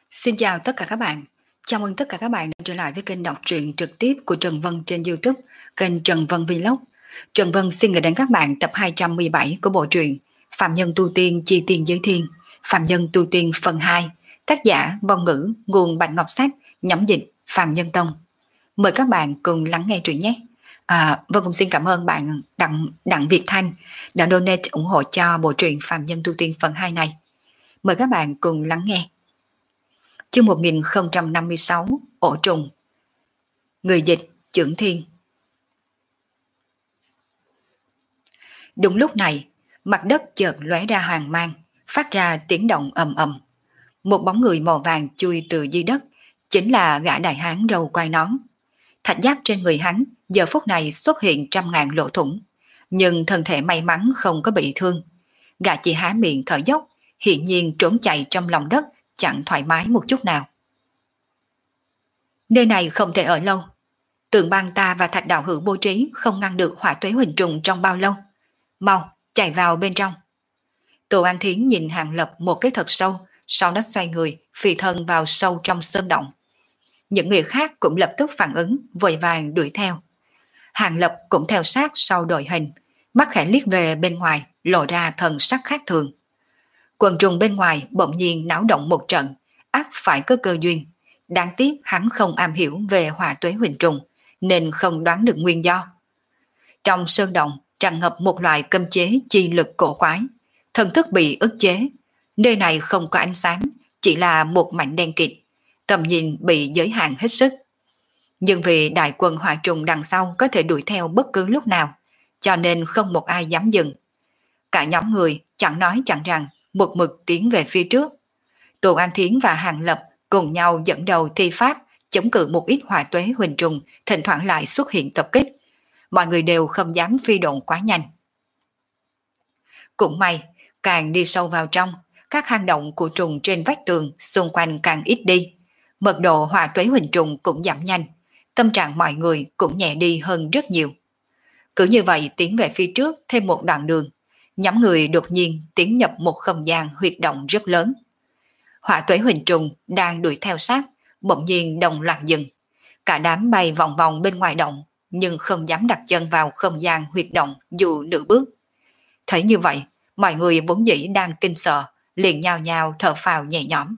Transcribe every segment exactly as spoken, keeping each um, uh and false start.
Xin chào tất cả các bạn. Chào mừng tất cả các bạn đã trở lại với kênh đọc truyện trực tiếp của Trần Vân trên YouTube, kênh Trần Vân Vlog. Trần Vân xin gửi đến các bạn tập hai trăm mười bảy của bộ truyện Phạm Nhân Tu Tiên Chi Tiên Giới Thiên, Phạm Nhân Tu Tiên phần hai, tác giả Vong Ngữ, nguồn Bạch Ngọc Sách, nhẫm dịch Phạm Nhân Tông. Mời các bạn cùng lắng nghe truyện nhé. À, Vân cũng xin cảm ơn bạn Đặng, Đặng Việt Thanh đã donate ủng hộ cho bộ truyện Phạm Nhân Tu Tiên phần hai này. Mời các bạn cùng lắng nghe. Chương một nghìn không trăm năm mươi sáu, Ổ Trùng. Người dịch Chưởng Thiên. Đúng lúc này, mặt đất chợt lóe ra hoàng mang, phát ra tiếng động ầm ầm. Một bóng người màu vàng chui từ dưới đất, chính là gã đại hán râu quai nón. Thạch giáp trên người hắn giờ phút này xuất hiện trăm ngàn lỗ thủng, nhưng thân thể may mắn không có bị thương. Gã chỉ há miệng thở dốc, hiển nhiên trốn chạy trong lòng đất, chẳng thoải mái một chút nào. Nơi này không thể ở lâu. Tường băng ta và Thạch đạo hữu bố trí không ngăn được hỏa tuế huỳnh trùng trong bao lâu. Mau, chạy vào bên trong. Tô An Thiến nhìn Hàng Lập một cái thật sâu, sau đó xoay người, phi thân vào sâu trong sơn động. Những người khác cũng lập tức phản ứng, vội vàng đuổi theo. Hàng Lập cũng theo sát sau đội hình, mắt khẽ liếc về bên ngoài, lộ ra thần sắc khác thường. Quần trùng bên ngoài bỗng nhiên náo động một trận, ắt phải có cơ duyên. Đáng tiếc hắn không am hiểu về hỏa tuế huỳnh trùng, nên không đoán được nguyên do. Trong sơn động tràn ngập một loại cấm chế chi lực cổ quái, thần thức bị ức chế. Nơi này không có ánh sáng, chỉ là một mảnh đen kịt, tầm nhìn bị giới hạn hết sức. Nhưng vì đại quân hỏa trùng đằng sau có thể đuổi theo bất cứ lúc nào, cho nên không một ai dám dừng. Cả nhóm người chẳng nói chẳng rằng, một mực tiến về phía trước. Tô An Thiến và Hàng Lập cùng nhau dẫn đầu thi pháp, chống cự một ít hỏa tuế huỳnh trùng, thỉnh thoảng lại xuất hiện tập kích. Mọi người đều không dám phi độn quá nhanh. Cũng may, càng đi sâu vào trong, các hang động của trùng trên vách tường xung quanh càng ít đi. Mật độ hỏa tuế huỳnh trùng cũng giảm nhanh, tâm trạng mọi người cũng nhẹ đi hơn rất nhiều. Cứ như vậy tiến về phía trước thêm một đoạn đường, nhóm người đột nhiên tiến nhập một không gian huyệt động rất lớn. Hỏa tuế huỳnh trùng đang đuổi theo sát, bỗng nhiên đồng loạt dừng. Cả đám bay vòng vòng bên ngoài động, nhưng không dám đặt chân vào không gian huyệt động dù nửa bước. Thấy như vậy, mọi người vốn dĩ đang kinh sợ, liền nhao nhao thở phào nhẹ nhõm.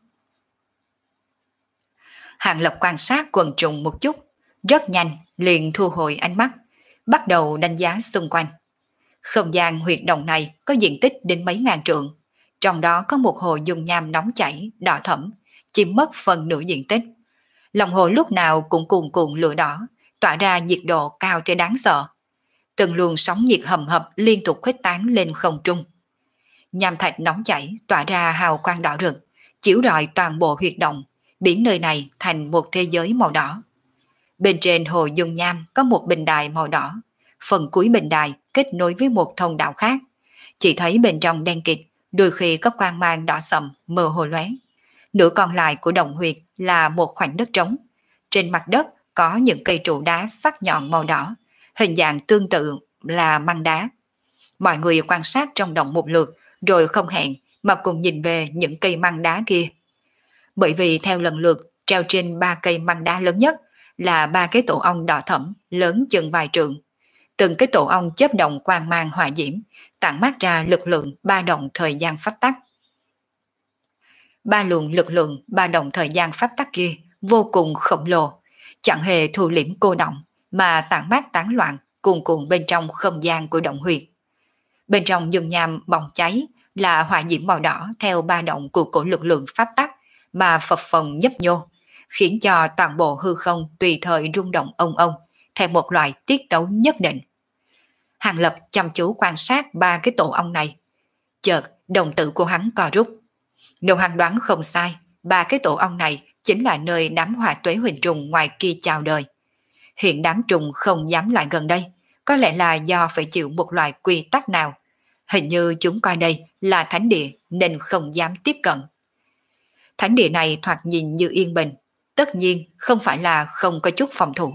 Hàng Lập quan sát quần trùng một chút, rất nhanh liền thu hồi ánh mắt, bắt đầu đánh giá xung quanh. Không gian huyệt động này có diện tích đến mấy ngàn trượng, trong đó có một hồ dung nham nóng chảy, đỏ thẫm, chiếm mất phần nửa diện tích. Lòng hồ lúc nào cũng cuồn cuộn lửa đỏ, tỏa ra nhiệt độ cao tới đáng sợ. Từng luồng sóng nhiệt hầm hập liên tục khuếch tán lên không trung. Nham thạch nóng chảy tỏa ra hào quang đỏ rực, chiếu rọi toàn bộ huyệt động, biến nơi này thành một thế giới màu đỏ. Bên trên hồ dung nham có một bình đài màu đỏ, phần cuối bình đài kết nối với một thông đạo khác. Chỉ thấy bên trong đen kịt, đôi khi có quang mang đỏ sậm mơ hồ lóe. Nửa còn lại của động huyệt là một khoảnh đất trống. Trên mặt đất có những cây trụ đá sắc nhọn màu đỏ, hình dạng tương tự là măng đá. Mọi người quan sát trong động một lượt, rồi không hẹn mà cùng nhìn về những cây măng đá kia. Bởi vì theo lần lượt treo trên ba cây măng đá lớn nhất là ba cái tổ ong đỏ thẫm lớn chừng vài trượng. Từng cái tổ ong chớp động quang mang hỏa diễm, tản mát ra lực lượng ba động thời gian pháp tắc. Ba luồng lực lượng ba động thời gian pháp tắc kia vô cùng khổng lồ, chẳng hề thu liễm cô động mà tản mát tán loạn cuồn cuộn bên trong không gian của động huyệt. Bên trong dung nham bỏng cháy là hỏa diễm màu đỏ theo ba động của cổ lực lượng pháp tắc mà phập phồng nhấp nhô, khiến cho toàn bộ hư không tùy thời rung động ông ông theo một loại tiết tấu nhất định. Hàng Lập chăm chú quan sát ba cái tổ ong này. Chợt đồng tử của hắn co rút. Nếu hắn đoán không sai, ba cái tổ ong này chính là nơi đám hỏa tuế huỳnh trùng ngoài kia chào đời. Hiện đám trùng không dám lại gần đây, có lẽ là do phải chịu một loại quy tắc nào. Hình như chúng coi đây là thánh địa nên không dám tiếp cận. Thánh địa này thoạt nhìn như yên bình, tất nhiên không phải là không có chút phòng thủ.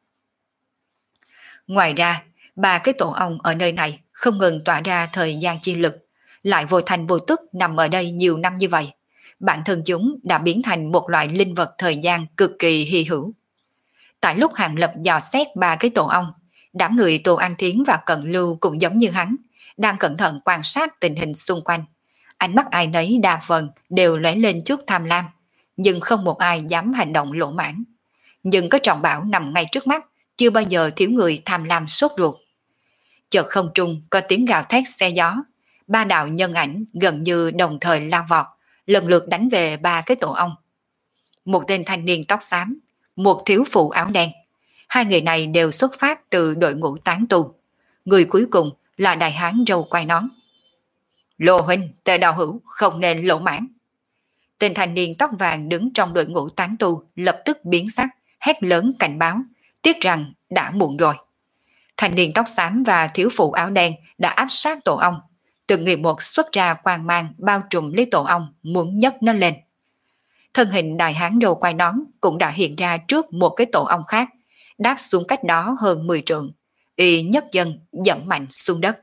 Ngoài ra, ba cái tổ ong ở nơi này không ngừng tỏa ra thời gian chi lực, lại vô thành vô tức nằm ở đây nhiều năm như vậy. bản thân chúng đã biến thành một loại linh vật thời gian cực kỳ hy hữu. Tại lúc Hàng Lập dò xét ba cái tổ ong, đám người Tô An Thiến và Cận Lưu cũng giống như hắn, đang cẩn thận quan sát tình hình xung quanh. Ánh mắt ai nấy đa phần đều lóe lên chút tham lam, nhưng không một ai dám hành động lỗ mãn. Nhưng có trọng bảo nằm ngay trước mắt, chưa bao giờ thiếu người tham lam sốt ruột. Chợt không trung có tiếng gào thét xe gió, ba đạo nhân ảnh gần như đồng thời lao vọt, lần lượt đánh về ba cái tổ ong. Một tên thanh niên tóc xám, một thiếu phụ áo đen. Hai người này đều xuất phát từ đội ngũ tán tu. Người cuối cùng là đại hán râu quai nón. Lô huynh, tề đạo hữu không nên lỗ mãn. Tên thanh niên tóc vàng đứng trong đội ngũ tán tu lập tức biến sắc, hét lớn cảnh báo, tiếc rằng đã muộn rồi. Thanh niên tóc xám và thiếu phụ áo đen đã áp sát tổ ong, từng người một xuất ra quang mang bao trùm lấy tổ ong, muốn nhấc nó lên. Thân hình đại hán râu quai nón cũng đã hiện ra trước một cái tổ ong khác, đáp xuống cách đó hơn mười trượng, y nhấc chân dẫm mạnh xuống đất.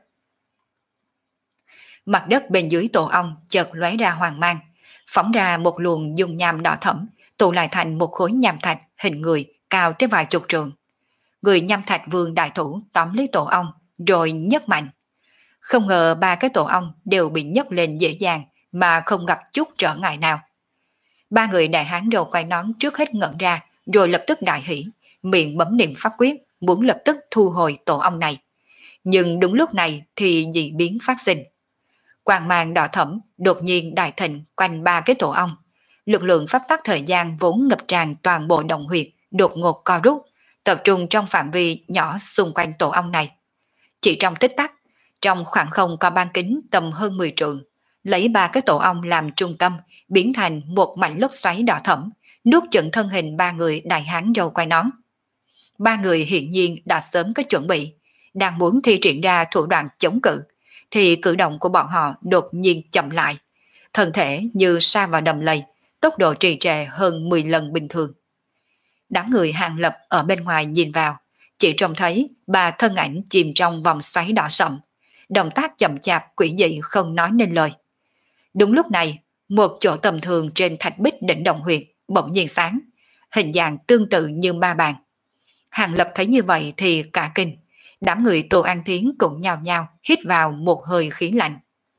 Mặt đất bên dưới tổ ong chợt lóe ra hoàng mang, phóng ra một luồng dung nham đỏ thẫm, tụ lại thành một khối nham thạch hình người cao tới vài chục trượng. Người nham thạch vương đại thủ tóm lấy tổ ong rồi nhấc mạnh. Không ngờ ba cái tổ ong đều bị nhấc lên dễ dàng mà không gặp chút trở ngại nào. Ba người đại hán râu quai nón trước hết ngẩn ra, rồi lập tức đại hỉ, miệng bấm niệm pháp quyết, muốn lập tức thu hồi tổ ong này. Nhưng đúng lúc này thì dị biến phát sinh. Quang mang đỏ thẫm đột nhiên đại thịnh quanh ba cái tổ ong. Lực lượng pháp tắc thời gian vốn ngập tràn toàn bộ động huyệt đột ngột co rút, tập trung trong phạm vi nhỏ xung quanh tổ ong này. Chỉ trong tích tắc, trong khoảng không có ban kính tầm hơn mười trượng, lấy ba cái tổ ong làm trung tâm, biến thành một mảnh lốc xoáy đỏ thẫm, nuốt chửng thân hình ba người đại hán râu quai nón. Ba người hiển nhiên đã sớm có chuẩn bị, đang muốn thi triển ra thủ đoạn chống cự, thì cử động của bọn họ đột nhiên chậm lại, thân thể như sa vào đầm lầy, tốc độ trì trệ hơn mười lần bình thường. Đám người Hàng Lập ở bên ngoài nhìn vào, chỉ trông thấy ba thân ảnh chìm trong vòng xoáy đỏ sậm, động tác chậm chạp quỷ dị không nói nên lời. Đúng lúc này, một chỗ tầm thường trên thạch bích đỉnh động huyệt bỗng nhiên sáng, hình dạng tương tự như ma bàn. Hàng Lập thấy như vậy thì cả kinh, đám người Tô An Thiến cũng nhao nhao hít vào một hơi khí lạnh.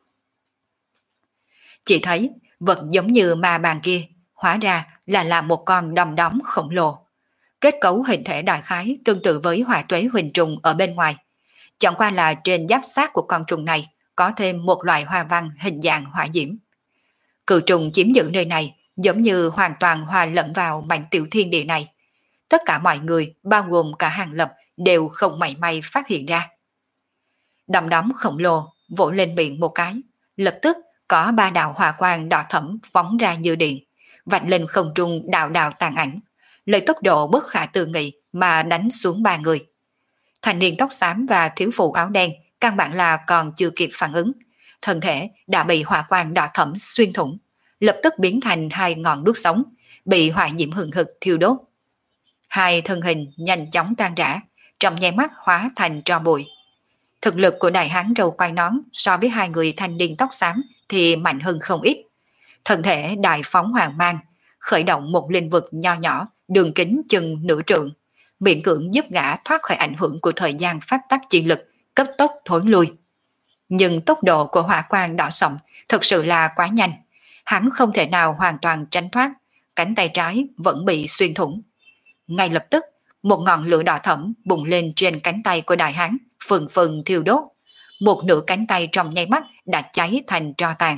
Chỉ thấy vật giống như ma bàn kia, hóa ra là là một con đom đóm khổng lồ. Kết cấu hình thể đại khái tương tự với hỏa tuế huỳnh trùng ở bên ngoài. Chẳng qua là trên giáp xác của con trùng này có thêm một loại hoa văn hình dạng hỏa diễm. Cự trùng chiếm giữ nơi này giống như hoàn toàn hòa lẫn vào mảnh tiểu thiên địa này. Tất cả mọi người, bao gồm cả Hàng Lập, đều không mảy may phát hiện ra. Đom đóm khổng lồ vỗ lên miệng một cái, lập tức có ba đạo hỏa quang đỏ thẫm phóng ra như điện, vạch lên không trung đạo đạo tàn ảnh, lấy tốc độ bất khả tư nghị mà đánh xuống ba người. Thanh niên tóc xám và thiếu phụ áo đen căn bản là còn chưa kịp phản ứng, thân thể đã bị hỏa quang đỏ thẫm xuyên thủng, lập tức biến thành hai ngọn đuốc sống, bị hỏa diễm hừng hực thiêu đốt. Hai thân hình nhanh chóng tan rã, trong nháy mắt hóa thành tro bụi. Thực lực của đại hán râu quai nón so với hai người thanh niên tóc xám thì mạnh hơn không ít. Thân thể đại phóng hoàng mang, khởi động một linh vực nho nhỏ, đường kính chừng nửa trượng, miễn cưỡng giúp gã thoát khỏi ảnh hưởng của thời gian pháp tắc chi lực, cấp tốc thối lui. Nhưng tốc độ của hỏa quang đỏ sậm thực sự là quá nhanh, hắn không thể nào hoàn toàn tránh thoát, cánh tay trái vẫn bị xuyên thủng. Ngay lập tức, một ngọn lửa đỏ thẫm bùng lên trên cánh tay của đại hán, phừng phừng thiêu đốt. Một nửa cánh tay trong nháy mắt đã cháy thành tro tàn.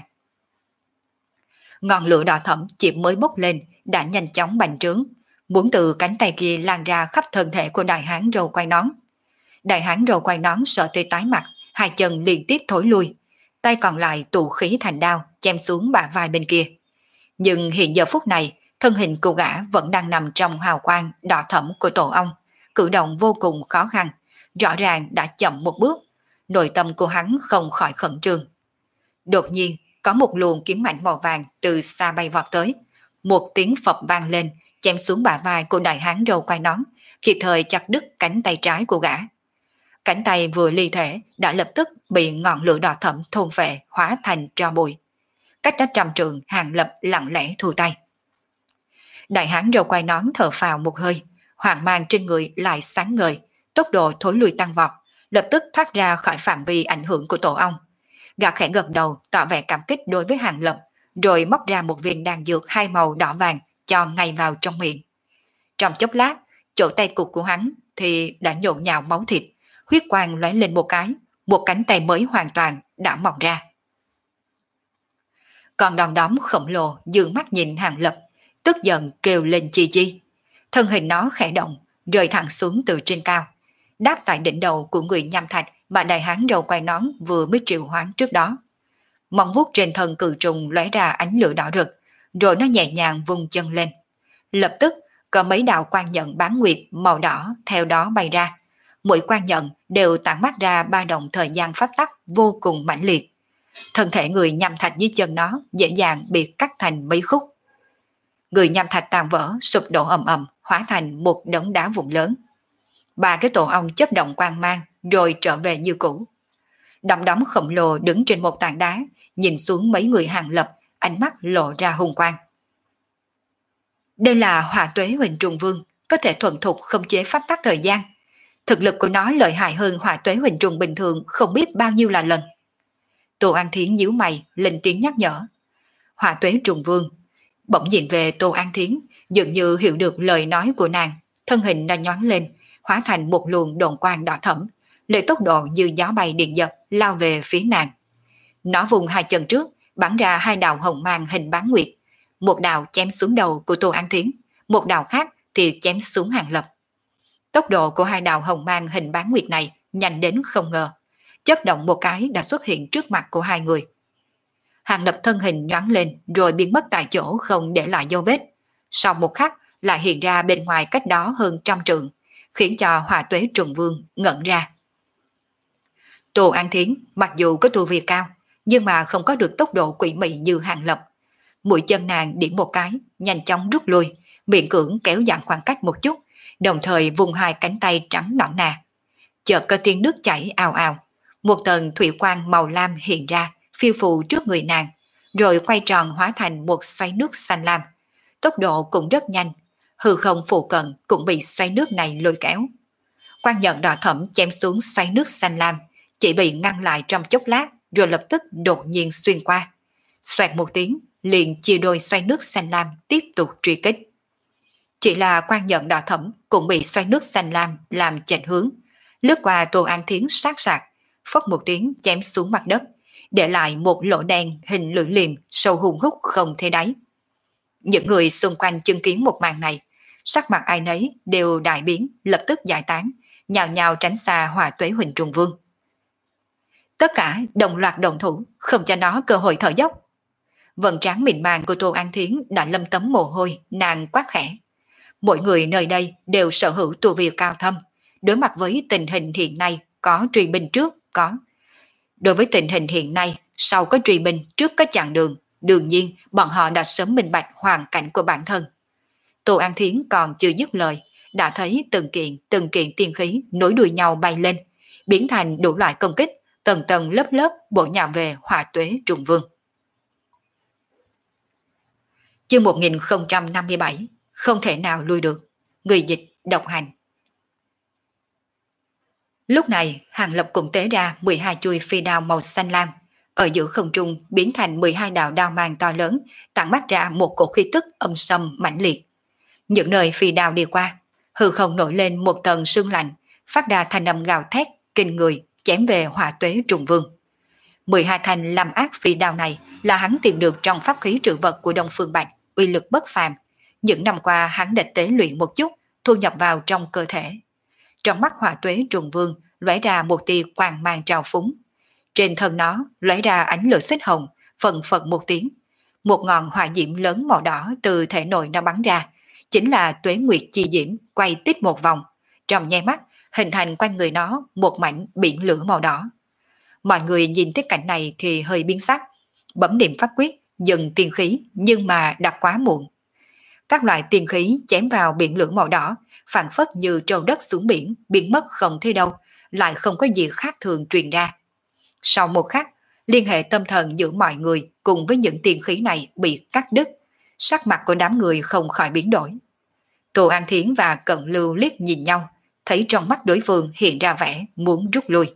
Ngọn lửa đỏ thẫm chỉ mới bốc lên đã nhanh chóng bành trướng, muốn từ cánh tay kia lan ra khắp thân thể của đại hán râu quai nón. Đại hán râu quai nón sợ tới tái mặt, hai chân liên tiếp thối lui, tay còn lại tụ khí thành đao chém xuống bả vai bên kia. Nhưng hiện giờ phút này, thân hình của gã vẫn đang nằm trong hào quang đỏ thẫm của tổ ong, cử động vô cùng khó khăn, rõ ràng đã chậm một bước. Nội tâm của hắn không khỏi khẩn trương. Đột nhiên, có một luồng kiếm mạnh màu vàng từ xa bay vọt tới, một tiếng phập vang lên, chém xuống bả vai của đại hán râu quai nón, kịp thời chặt đứt cánh tay trái của gã. Cánh tay vừa ly thể đã lập tức bị ngọn lửa đỏ thẫm thôn phệ hóa thành tro bụi. cách đó trăm trượng, Hàng Lập lặng lẽ thu tay. Đại hán râu quai nón thở phào một hơi, hoàng mang trên người lại sáng ngời, tốc độ thối lui tăng vọt, lập tức thoát ra khỏi phạm vi ảnh hưởng của tổ ong. Gã khẽ gật đầu tỏ vẻ cảm kích đối với Hàng Lập, rồi móc ra một viên đan dược hai màu đỏ vàng cho ngay vào trong miệng. Trong chốc lát, chỗ tay cụt của hắn thì đã nhộn nhạo máu thịt, huyết quang lóe lên một cái, một cánh tay mới hoàn toàn đã mọc ra. Còn đom đóm khổng lồ dương mắt nhìn Hàng Lập, tức giận kêu lên chi chi. Thân hình nó khẽ động, rơi thẳng xuống từ trên cao, đáp tại đỉnh đầu của người nham thạch mà đại hán râu quai nón vừa mới triệu hoán trước đó. Móng vuốt trên thân cự trùng lóe ra ánh lửa đỏ rực, rồi nó nhẹ nhàng vung chân lên. Lập tức có mấy đạo quang nhận bán nguyệt màu đỏ theo đó bay ra. Mỗi quang nhận đều tản mát ra ba động thời gian pháp tắc vô cùng mãnh liệt. Thân thể người nham thạch dưới chân nó dễ dàng bị cắt thành mấy khúc. Người nham thạch tàn vỡ sụp đổ ầm ầm, hóa thành một đống đá vụn lớn. Ba cái tổ ong chớp động quang mang rồi trở về như cũ. Đom đóm khổng lồ đứng trên một tảng đá, nhìn xuống mấy người Hàng Lập, ánh mắt lộ ra hung quang. Đây là Hỏa Tuế Huỳnh Trùng Vương, có thể thuần thục khống chế pháp tắc thời gian. Thực lực của nó lợi hại hơn Hỏa Tuế Huỳnh Trùng bình thường không biết bao nhiêu là lần. Tô An Thiến nhíu mày, lên tiếng nhắc nhở. Hỏa Tuế Trùng Vương bỗng nhìn về Tô An Thiến, dường như hiểu được lời nói của nàng, thân hình đã nhoáng lên, hóa thành một luồng đồn quang đỏ thẫm, lấy tốc độ như gió bay điện giật lao về phía nàng. Nó vùng hai chân trước, bắn ra hai đạo hồng mang hình bán nguyệt, một đạo chém xuống đầu của Tô An Thiến, một đạo khác thì chém xuống Hàng Lập. Tốc độ của hai đạo hồng mang hình bán nguyệt này nhanh đến không ngờ, chớp động một cái đã xuất hiện trước mặt của hai người. Hàng Lập thân hình nhoáng lên rồi biến mất tại chỗ không để lại dấu vết. Sau một khắc lại hiện ra bên ngoài cách đó hơn trăm trượng, khiến cho Hỏa Tuế Trùng Vương ngẩn ra. Tô An Thiến mặc dù có tu vi cao, nhưng mà không có được tốc độ quỷ mị như Hàng Lập. Mũi chân nàng điểm một cái, nhanh chóng rút lui, miệng cưỡng kéo giãn khoảng cách một chút, đồng thời vùng hai cánh tay trắng nõn nà. Chợt có tiếng nước chảy ào ào, một tầng thủy quang màu lam hiện ra, phiêu phù trước người nàng, rồi quay tròn hóa thành một xoáy nước xanh lam. Tốc độ cũng rất nhanh, hư không phụ cận cũng bị xoáy nước này lôi kéo. Quang nhận đỏ thẫm chém xuống xoáy nước xanh lam, chỉ bị ngăn lại trong chốc lát, rồi lập tức đột nhiên xuyên qua. Xoẹt một tiếng, liền chia đôi xoáy nước xanh lam tiếp tục truy kích. Chỉ là quang nhận đỏ thẫm cũng bị xoáy nước xanh lam làm chệch hướng, lướt qua Tô An Thiến sát sạc, phốc một tiếng chém xuống mặt đất, để lại một lỗ đen hình lưỡi liềm sâu hùng hút không thấy đáy. Những người xung quanh chứng kiến một màn này, sắc mặt ai nấy đều đại biến, lập tức giải tán, nhào nhào tránh xa Hỏa Tuế Huỳnh Trùng Vương. Tất cả đồng loạt động thủ, không cho nó cơ hội thở dốc. Vầng trán mịn màng của Tô An Thiến đã lâm tấm mồ hôi, nàng quát khẽ. Mỗi người nơi đây đều sở hữu tu vi cao thâm, đối mặt với tình hình hiện nay có truy binh trước, có. Đối với tình hình hiện nay, sau có truy binh, trước có chặn đường, đương nhiên bọn họ đã sớm minh bạch hoàn cảnh của bản thân. Tô An Thiến còn chưa dứt lời, đã thấy từng kiện từng kiện tiên khí nối đuôi nhau bay lên, biến thành đủ loại công kích, tầng tầng lớp lớp bổ nhào về Hỏa Tuế Trùng Vương. Chương một nghìn không trăm năm mươi bảy, không thể nào lui được. Người dịch độc hành. Lúc này, Hàng Lập cũng tế ra mười hai chuôi phi đao màu xanh lam, ở giữa không trung biến thành mười hai đạo đao mang to lớn, tản mát ra một cổ khí tức âm sâm mãnh liệt. Những nơi phi đao đi qua, hư không nổi lên một tầng sương lạnh, phát ra thanh âm gào thét kinh người, chém về Hỏa Tuế Trùng Vương. mười hai thanh làm ác phi đao này là hắn tìm được trong pháp khí trữ vật của Đông Phương Bạch, uy lực bất phàm. Những năm qua hắn đã tế luyện một chút, thu nhập vào trong cơ thể. Trong mắt Hỏa Tuế Trùng Vương lóe ra một tia quang mang trào phúng. Trên thân nó lóe ra ánh lửa xích hồng, phần phật một tiếng. Một ngọn hỏa diễm lớn màu đỏ từ thể nội nó bắn ra, chính là Tuế Nguyệt chi diễm quay tít một vòng. Trong nháy mắt, hình thành quanh người nó một mảnh biển lửa màu đỏ. Mọi người nhìn thấy cảnh này thì hơi biến sắc, bấm niệm pháp quyết, dừng tiên khí nhưng mà đã quá muộn. Các loại tiên khí chém vào biển lửa màu đỏ, phản phất như trâu đất xuống biển, biến mất không thấy đâu, lại không có gì khác thường truyền ra. Sau một khắc, Liên hệ tâm thần giữa mọi người cùng với những tiên khí này bị cắt đứt, sắc mặt của đám người không khỏi biến đổi. Tô An Thiến và Cận Lưu liếc nhìn nhau, thấy trong mắt đối phương hiện ra vẻ muốn rút lui.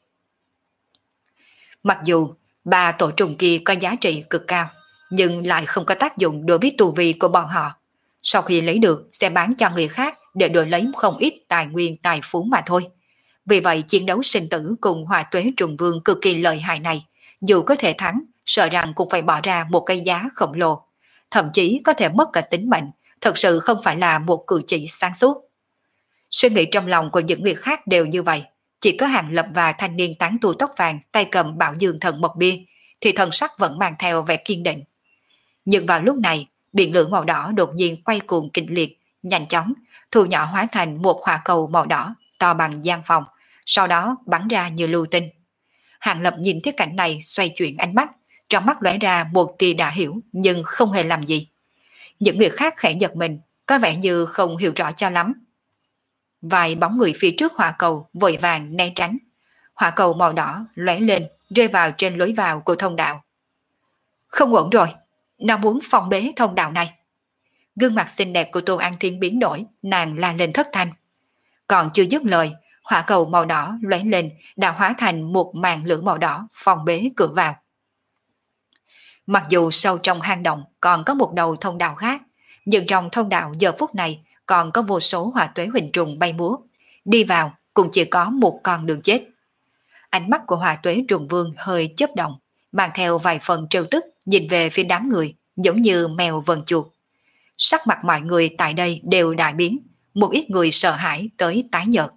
Mặc dù ba tổ trùng kia có giá trị cực cao, nhưng lại không có tác dụng đối với tu vi của bọn họ. Sau khi lấy được sẽ bán cho người khác để đổi lấy không ít tài nguyên tài phú mà thôi. Vì vậy chiến đấu sinh tử cùng Hỏa Tuế Trùng Vương cực kỳ lợi hại này, dù có thể thắng, sợ rằng cũng phải bỏ ra một cái giá khổng lồ, thậm chí có thể mất cả tính mệnh, thật sự không phải là một cử chỉ sáng suốt. Suy nghĩ trong lòng của những người khác đều như vậy, chỉ có Hàng Lập và thanh niên tán tu tóc vàng tay cầm Bảo Dương Thần Mộc Bia thì thần sắc vẫn mang theo vẻ kiên định. Nhưng vào lúc này, biển lửa màu đỏ đột nhiên quay cuồng kịch liệt, nhanh chóng thu nhỏ hóa thành một hỏa cầu màu đỏ to bằng gian phòng, sau đó bắn ra như lưu tinh. Hàng Lập nhìn thấy cảnh này xoay chuyển ánh mắt, trong mắt lóe ra một tia đã hiểu nhưng không hề làm gì. Những người khác khẽ giật mình, có vẻ như không hiểu rõ cho lắm. Vài bóng người phía trước hỏa cầu vội vàng né tránh. Hỏa cầu màu đỏ lóe lên, rơi vào trên lối vào của thông đạo. Không ổn rồi, nó muốn phong bế thông đạo này. Gương mặt xinh đẹp của Tô An Thiên biến đổi, nàng la lên thất thanh. Còn chưa dứt lời, hỏa cầu màu đỏ lóe lên đã hóa thành một màn lửa màu đỏ phong bế cửa vào. Mặc dù sâu trong hang động còn có một đầu thông đạo khác, nhưng trong thông đạo giờ phút này còn có vô số hỏa tuế huỳnh trùng bay múa. Đi vào cũng chỉ có một con đường chết. Ánh mắt của hỏa tuế trùng vương hơi chớp động, mang theo vài phần trêu tức nhìn về phía đám người, giống như mèo vần chuột. Sắc mặt mọi người tại đây đều đại biến, một ít người sợ hãi tới tái nhợt.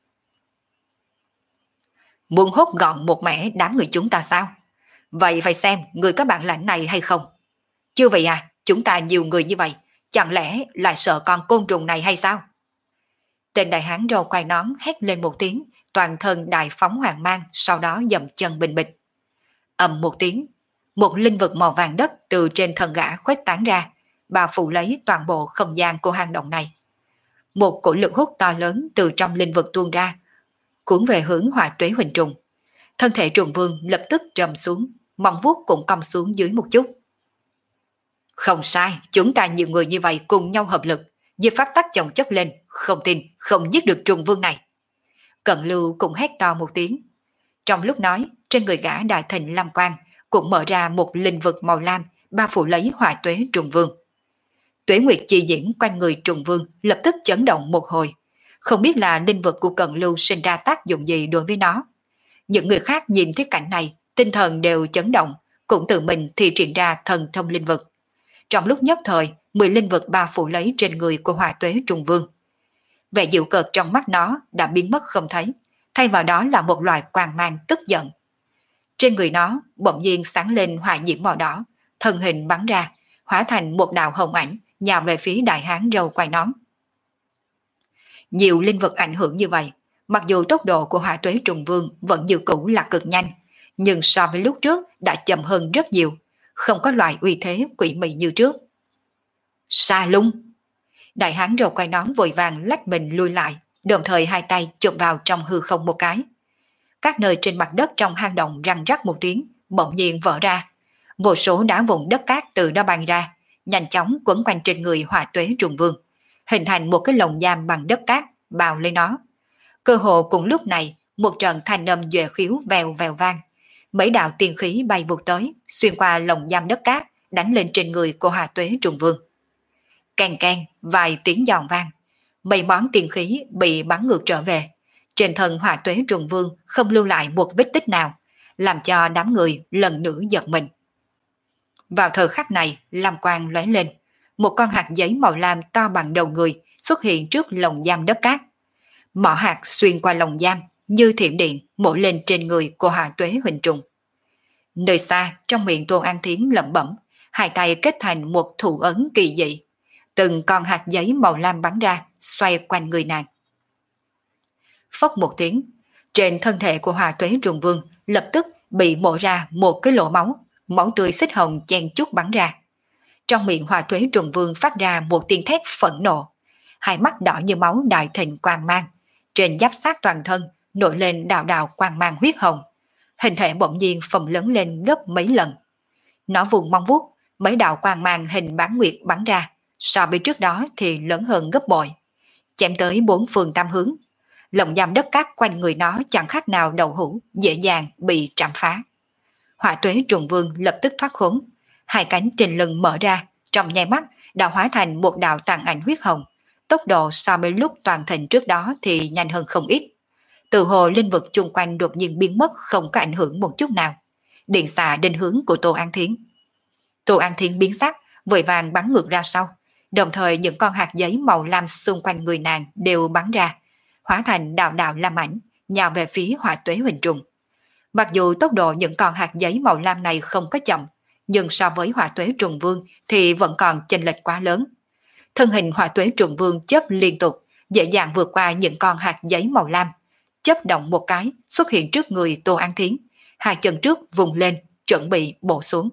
Muốn hốt gọn một mẻ đám người chúng ta sao? Vậy phải xem người có bản lãnh này hay không? Chưa vậy à, chúng ta nhiều người như vậy, chẳng lẽ lại sợ con côn trùng này hay sao? Tên đại hán râu quai nón hét lên một tiếng, toàn thân đại phóng hoàng mang, sau đó dậm chân bình bịch. Ầm một tiếng, một linh vực màu vàng đất từ trên thân gã khuếch tán ra, bao phủ lấy toàn bộ không gian của hang động này. Một cổ lực hút to lớn từ trong linh vực tuôn ra, cuốn về hướng hỏa tuế huỳnh trùng. Thân thể trùng vương lập tức trầm xuống, móng vuốt cũng cong xuống dưới một chút. Không sai, chúng ta nhiều người như vậy cùng nhau hợp lực, diệt pháp tắc chồng chất lên, không tin, không giết được trùng vương này. Cận Lưu cũng hét to một tiếng. Trong lúc nói, trên người gã đại thịnh lam quang cũng mở ra một linh vực màu lam, bao phủ lấy hỏa tuế trùng vương. Tuế Nguyệt chi diễm quanh người trùng vương lập tức chấn động một hồi. Không biết là linh vực của Cận Lưu sinh ra tác dụng gì đối với nó. Những người khác nhìn thấy cảnh này, tinh thần đều chấn động, cũng tự mình thì triển ra thần thông linh vực. Trong lúc nhất thời, mười linh vực bao phủ lấy trên người của hỏa tuế trùng vương. Vẻ dịu cợt trong mắt nó đã biến mất không thấy, thay vào đó là một loại quang mang tức giận. Trên người nó bỗng nhiên sáng lên hỏa diễm màu đỏ, thân hình bắn ra, hóa thành một đạo hồng ảnh nhào về phía đại hán râu quai nón. Nhiều linh vật ảnh hưởng như vậy, mặc dù tốc độ của hỏa tuế trùng vương vẫn như cũ là cực nhanh, nhưng so với lúc trước đã chậm hơn rất nhiều, không có loại uy thế quỷ mị như trước. Sa lung! Đại hán râu quai nón vội vàng lách mình lui lại, đồng thời hai tay chụp vào trong hư không một cái. Các nơi trên mặt đất trong hang động răng rắc một tiếng, bỗng nhiên vỡ ra. Vô số đá vụn đất cát từ đó bay ra, nhanh chóng quấn quanh trên người hỏa tuế trùng vương, hình thành một cái lồng giam bằng đất cát bao lấy nó. Cơ hồ cùng lúc này, một trận thanh âm duệ khiếu vèo vèo vang. Mấy đạo tiên khí bay vụt tới, xuyên qua lồng giam đất cát, đánh lên trên người của hỏa tuế trùng vương. Keng keng, vài tiếng giòn vang. Mấy món tiên khí bị bắn ngược trở về. Trên thân hỏa tuế trùng vương không lưu lại một vết tích nào, làm cho đám người lần nữa giật mình. Vào thời khắc này, lam quang lóe lên, một con hạt giấy màu lam to bằng đầu người xuất hiện trước lồng giam đất cát. Mỏ hạt xuyên qua lồng giam như thiểm điện mổ lên trên người của hỏa tuế huỳnh trùng. Nơi xa, trong miệng Tô An Thiến lẩm bẩm, hai tay kết thành một thủ ấn kỳ dị. Từng con hạt giấy màu lam bắn ra, xoay quanh người nàng. Phốc một tiếng, trên thân thể của hỏa tuế trùng vương lập tức bị mổ ra một cái lỗ máu, máu tươi xích hồng chen chúc bắn ra. Trong miệng hỏa tuế trùng vương phát ra một tiếng thét phẫn nộ, hai mắt đỏ như máu đại thịnh quang mang, trên giáp sát toàn thân nổi lên đạo đạo quang mang huyết hồng, hình thể bỗng nhiên phồng lớn lên gấp mấy lần. Nó vùng mong vuốt, mấy đạo quang mang hình bán nguyệt bắn ra, so với trước đó thì lớn hơn gấp bội, chém tới bốn phương tam hướng. Lồng giam đất cát quanh người nó chẳng khác nào đậu hũ, dễ dàng bị trảm phá. Hỏa tuế trùng vương lập tức thoát khốn, hai cánh trên lưng mở ra, trong nháy mắt đã hóa thành một đạo tàn ảnh huyết hồng. Tốc độ so với lúc toàn thịnh trước đó thì nhanh hơn không ít. Từ hồ linh vực chung quanh đột nhiên biến mất, không có ảnh hưởng một chút nào. Điện xạ định hướng của Tô An Thiến. Tô An Thiến biến sắc, vội vàng bắn ngược ra sau. Đồng thời những con hạt giấy màu lam xung quanh người nàng đều bắn ra, hóa thành đạo đạo lam ảnh, nhào về phía hỏa tuế huỳnh trùng. Mặc dù tốc độ những con hạt giấy màu lam này không có chậm, nhưng so với hỏa tuế trùng vương thì vẫn còn chênh lệch quá lớn. Thân hình hỏa tuế trùng vương chớp liên tục, dễ dàng vượt qua những con hạt giấy màu lam, chớp động một cái xuất hiện trước người Tô An Thiến, hai chân trước vùng lên chuẩn bị bổ xuống.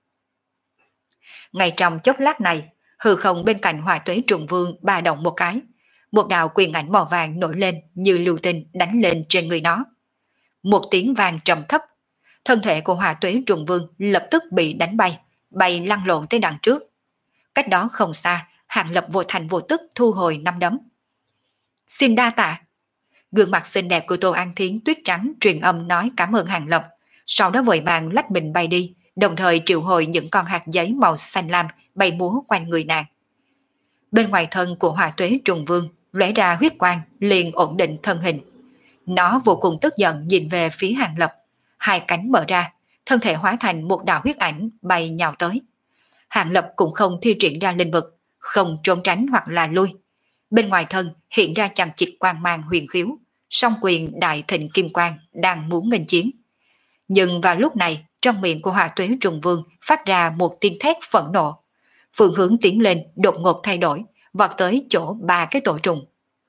Ngay trong chốc lát này, hư không bên cạnh hỏa tuế trùng vương ba động một cái, một đạo quyền ảnh màu vàng nổi lên như lưu tinh đánh lên trên người nó. Một tiếng vang trầm thấp, thân thể của hỏa tuế trùng vương lập tức bị đánh bay, bay lăn lộn tới đằng trước. Cách đó không xa, Hàng Lập vô thành vô tức thu hồi năm đấm. Xin đa tạ. Gương mặt xinh đẹp của Tô An Thiến tuyết trắng truyền âm nói cảm ơn Hàng Lập, sau đó vội vàng lách mình bay đi, đồng thời triệu hồi những con hạt giấy màu xanh lam bay múa quanh người nàng. Bên ngoài thân của hỏa tuế trùng vương lóe ra huyết quang, liền ổn định thân hình. Nó vô cùng tức giận nhìn về phía Hàng Lập, hai cánh mở ra, thân thể hóa thành một đạo huyết ảnh bay nhào tới. Hàng Lập cũng không thi triển ra linh vực, không trốn tránh hoặc là lui. Bên ngoài thân hiện ra chằng chịt quang mang huyền khiếu, song quyền đại thịnh kim quang đang muốn nghênh chiến. Nhưng vào lúc này, trong miệng của hỏa tuế trùng vương phát ra một tiếng thét phẫn nộ. Phương hướng tiến lên đột ngột thay đổi, vọt tới chỗ ba cái tổ trùng.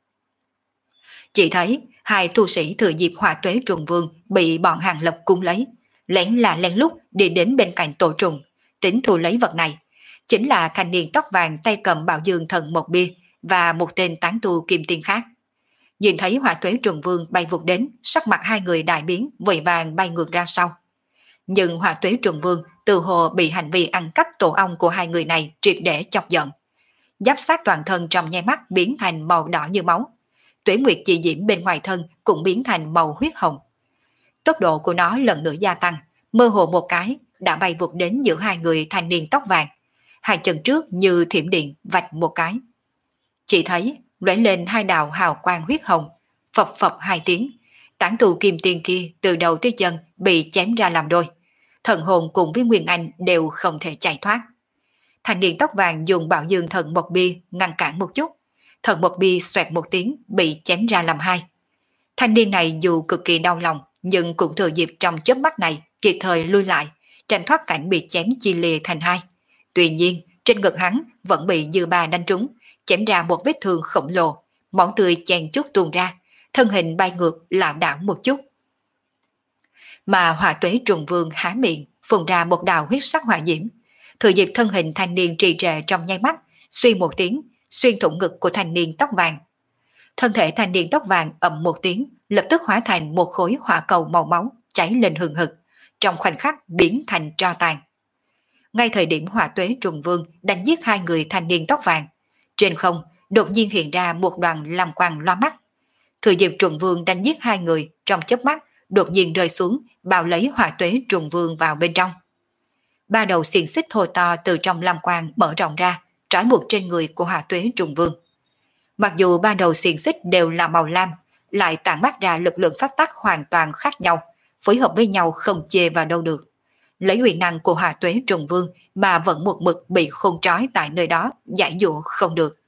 Chỉ thấy hai tu sĩ thừa dịp hỏa tuế trùng vương bị bọn Hàng Lập cung lấy, lén là lén lút đi đến bên cạnh tổ trùng, tính thu lấy vật này. Chính là thanh niên tóc vàng tay cầm Bảo Dương Thần Một Bia và một tên tán tu kim tiên khác. Nhìn thấy hỏa tuế trùng vương bay vụt đến, sắc mặt hai người đại biến, vội vàng bay ngược ra sau. Nhưng hỏa tuế trùng vương từ hồ bị hành vi ăn cắp tổ ong của hai người này triệt để chọc giận. Giáp sát toàn thân trong nháy mắt biến thành màu đỏ như máu. Tuế nguyệt chi diễm bên ngoài thân cũng biến thành màu huyết hồng. Tốc độ của nó lần nữa gia tăng, mơ hồ một cái đã bay vụt đến giữa hai người thanh niên tóc vàng. Hai chân trước như thiểm điện vạch một cái. Chỉ thấy lóe lên hai đạo hào quang huyết hồng, phập phập hai tiếng, tán tu kim tiên kia từ đầu tới chân bị chém ra làm đôi. Thần hồn cùng với Nguyên Anh đều không thể chạy thoát. Thanh niên tóc vàng dùng Bảo Dương Thần Một Bia ngăn cản một chút, Thần Một Bia xoẹt một tiếng bị chém ra làm hai. Thanh niên này dù cực kỳ đau lòng nhưng cũng thừa dịp trong chớp mắt này kịp thời lui lại, tránh thoát cảnh bị chém chia lìa thành hai. Tuy nhiên trên ngực hắn vẫn bị dư ba đánh trúng, chém ra một vết thương khổng lồ, máu tươi chen chút tuôn ra, thân hình bay ngược lảo đảo một chút. Mà hỏa tuế trùng vương há miệng phun ra một đạo huyết sắc hỏa diễm, thừa dịp thân hình thanh niên trì trệ trong nháy mắt, suy một tiếng xuyên thủng ngực của thanh niên tóc vàng. Thân thể thanh niên tóc vàng ầm một tiếng, lập tức hóa thành một khối hỏa cầu màu máu cháy lên hừng hực, trong khoảnh khắc biến thành tro tàn. Ngay thời điểm hỏa tuế trùng vương đánh giết hai người thanh niên tóc vàng, trên không đột nhiên hiện ra một đoàn lam quang loa mắt. Thừa dịp trùng vương đánh giết hai người, trong chớp mắt đột nhiên rơi xuống, bao lấy hỏa tuế trùng vương vào bên trong. Ba đầu xiềng xích thô to từ trong lam quang mở rộng ra, trói buộc trên người của hỏa tuế trùng vương. Mặc dù ba đầu xiềng xích đều là màu lam, lại tản mát ra lực lượng pháp tắc hoàn toàn khác nhau, phối hợp với nhau không chê vào đâu được. Lấy uy năng của hỏa tuế trùng vương mà vẫn một mực bị khôn trói tại nơi đó, giải dụa không được.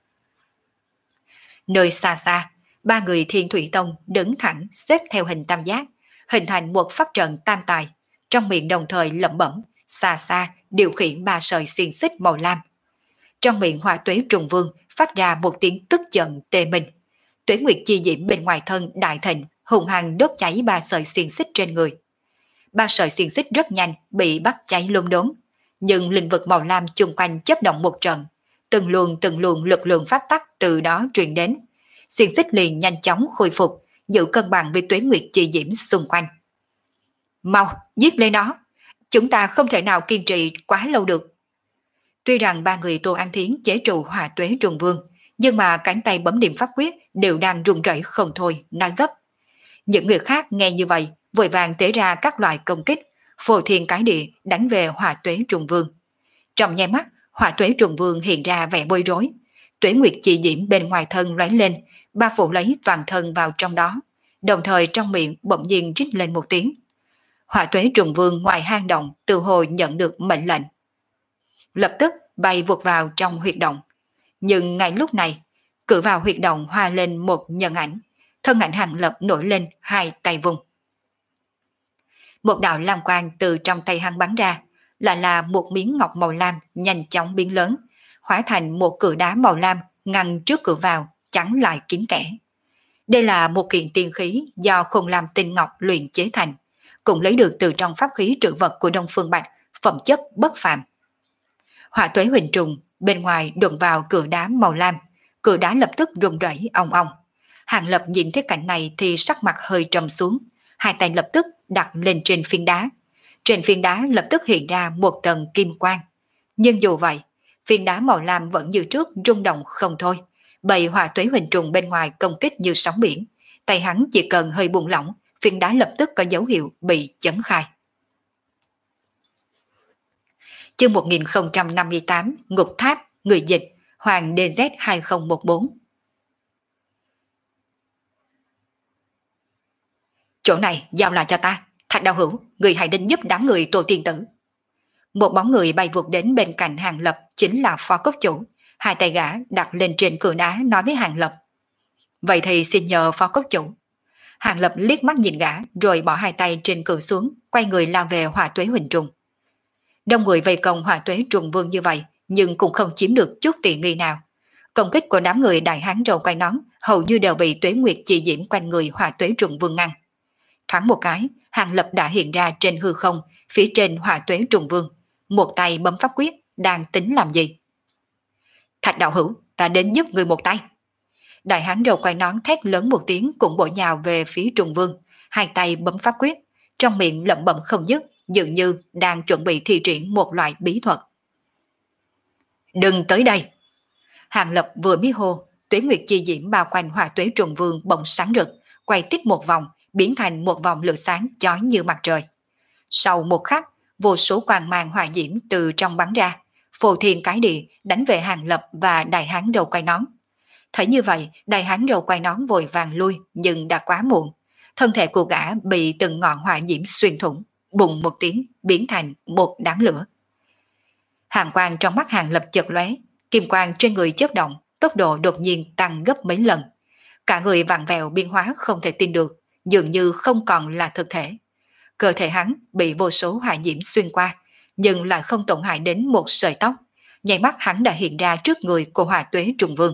Nơi xa xa, ba người Thiên Thủy Tông đứng thẳng xếp theo hình tam giác, hình thành một pháp trận tam tài, trong miệng đồng thời lẩm bẩm, xa xa điều khiển ba sợi xiềng xích màu lam. Trong miệng hỏa tuế trùng vương phát ra một tiếng tức giận tê mình. Tuế nguyệt chi diễm bên ngoài thân đại thịnh hùng hăng đốt cháy ba sợi xiềng xích trên người. Ba sợi xiềng xích rất nhanh bị bắt cháy lốm đốm, nhưng linh vực màu lam chung quanh chớp động một trận, từng luồng từng luồng lực lượng pháp tắc từ đó truyền đến. Xiềng xích liền nhanh chóng khôi phục, giữ cân bằng với tuế nguyệt chi diễm xung quanh. Mau, giết lên nó. Chúng ta không thể nào kiên trì quá lâu được. Tuy rằng ba người Tô An Thiến chế trụ Hỏa Tuế Trùng Vương, nhưng mà cánh tay bấm điểm pháp quyết đều đang run rẩy không thôi, nói gấp. Những người khác nghe như vậy, vội vàng tế ra các loại công kích, phô thiên cái địa đánh về Hỏa Tuế Trùng Vương. Trong nháy mắt, Hỏa Tuế Trùng Vương hiện ra vẻ bối rối. Tuế Nguyệt chỉ diễm bên ngoài thân lóe lên, ba phủ lấy toàn thân vào trong đó, đồng thời trong miệng bỗng nhiên rít lên một tiếng. Hỏa Tuế Trùng Vương ngoài hang động từ hồi nhận được mệnh lệnh, lập tức bay vụt vào trong huyệt động. Nhưng ngay lúc này, cửa vào huyệt động hoa lên một nhân ảnh, thân ảnh Hàng Lập nổi lên, hai tay vùng. Một đạo lam quang từ trong tay hắn bắn ra, lại là một miếng ngọc màu lam nhanh chóng biến lớn, hóa thành một cửa đá màu lam ngăn trước cửa vào, chắn lại kín kẽ. Đây là một kiện tiên khí do Khôn Lam Tinh Ngọc luyện chế thành, cũng lấy được từ trong pháp khí trữ vật của Đông Phương Bạch, phẩm chất bất phàm. Hỏa Tuế Huỳnh Trùng bên ngoài đụng vào cửa đá màu lam, cửa đá lập tức rung rẩy ong ong. Hàng Lập nhìn thấy cảnh này thì sắc mặt hơi trầm xuống, hai tay lập tức đặt lên trên phiến đá. Trên phiến đá lập tức hiện ra một tầng kim quang. Nhưng dù vậy, phiến đá màu lam vẫn như trước rung động không thôi. Bầy Hỏa Tuế Huỳnh Trùng bên ngoài công kích như sóng biển, tay hắn chỉ cần hơi buông lỏng, phiến đá lập tức có dấu hiệu bị chấn khai. Chương một nghìn không trăm năm mươi tám, Ngục Tháp, người dịch, Hoàng đê dét hai không một bốn. Chỗ này giao lại cho ta, Thạch Đạo Hữu, người hãy đến giúp đám người Tô Tiên Tử. Một bóng người bay vụt đến bên cạnh Hàng Lập chính là Phó Cốc Chủ, hai tay gã đặt lên trên cửa đá nói với Hàng Lập. Vậy thì xin nhờ Phó Cốc Chủ. Hàng Lập liếc mắt nhìn gã rồi bỏ hai tay trên cửa xuống, quay người lao về Hỏa Tuế Huỳnh Trùng. Đông người vây công Hỏa Tuế Trùng Vương như vậy, nhưng cũng không chiếm được chút tiện nghi nào. Công kích của đám người đại hán râu quai nón hầu như đều bị Tuế Nguyệt chỉ diễm quanh người Hỏa Tuế Trùng Vương ngăn. Thoáng một cái, Hàng Lập đã hiện ra trên hư không, phía trên Hỏa Tuế Trùng Vương, một tay bấm pháp quyết, đang tính làm gì? Thạch Đạo Hữu, ta đến giúp người một tay. Đại hán râu quai nón thét lớn một tiếng cũng bổ nhào về phía Trùng Vương, hai tay bấm pháp quyết, trong miệng lẩm bẩm không dứt, dường như đang chuẩn bị thi triển một loại bí thuật. Đừng tới đây! Hàng Lập vừa biết hô, Tuế Nguyệt chi diễm bao quanh Hỏa Tuế Trùng Vương bỗng sáng rực, quay tít một vòng, biến thành một vòng lửa sáng chói như mặt trời. Sau một khắc, vô số quang mang hỏa diễm từ trong bắn ra, phô thiên cái địa đánh về Hàng Lập và đại hán râu quai nón. Thấy như vậy, đại hán râu quai nón vội vàng lui, nhưng đã quá muộn. Thân thể của gã bị từng ngọn hỏa diễm xuyên thủng, bùng một tiếng biến thành một đám lửa. Hàng quang trong mắt Hàng Lập chợt lóe, kim quang trên người chớp động, tốc độ đột nhiên tăng gấp mấy lần. Cả người vặn vẹo biến hóa không thể tin được, dường như không còn là thực thể. Cơ thể hắn bị vô số hỏa diễm xuyên qua, nhưng lại không tổn hại đến một sợi tóc. Nháy mắt hắn đã hiện ra trước người của Hỏa Tuế Trùng Vương.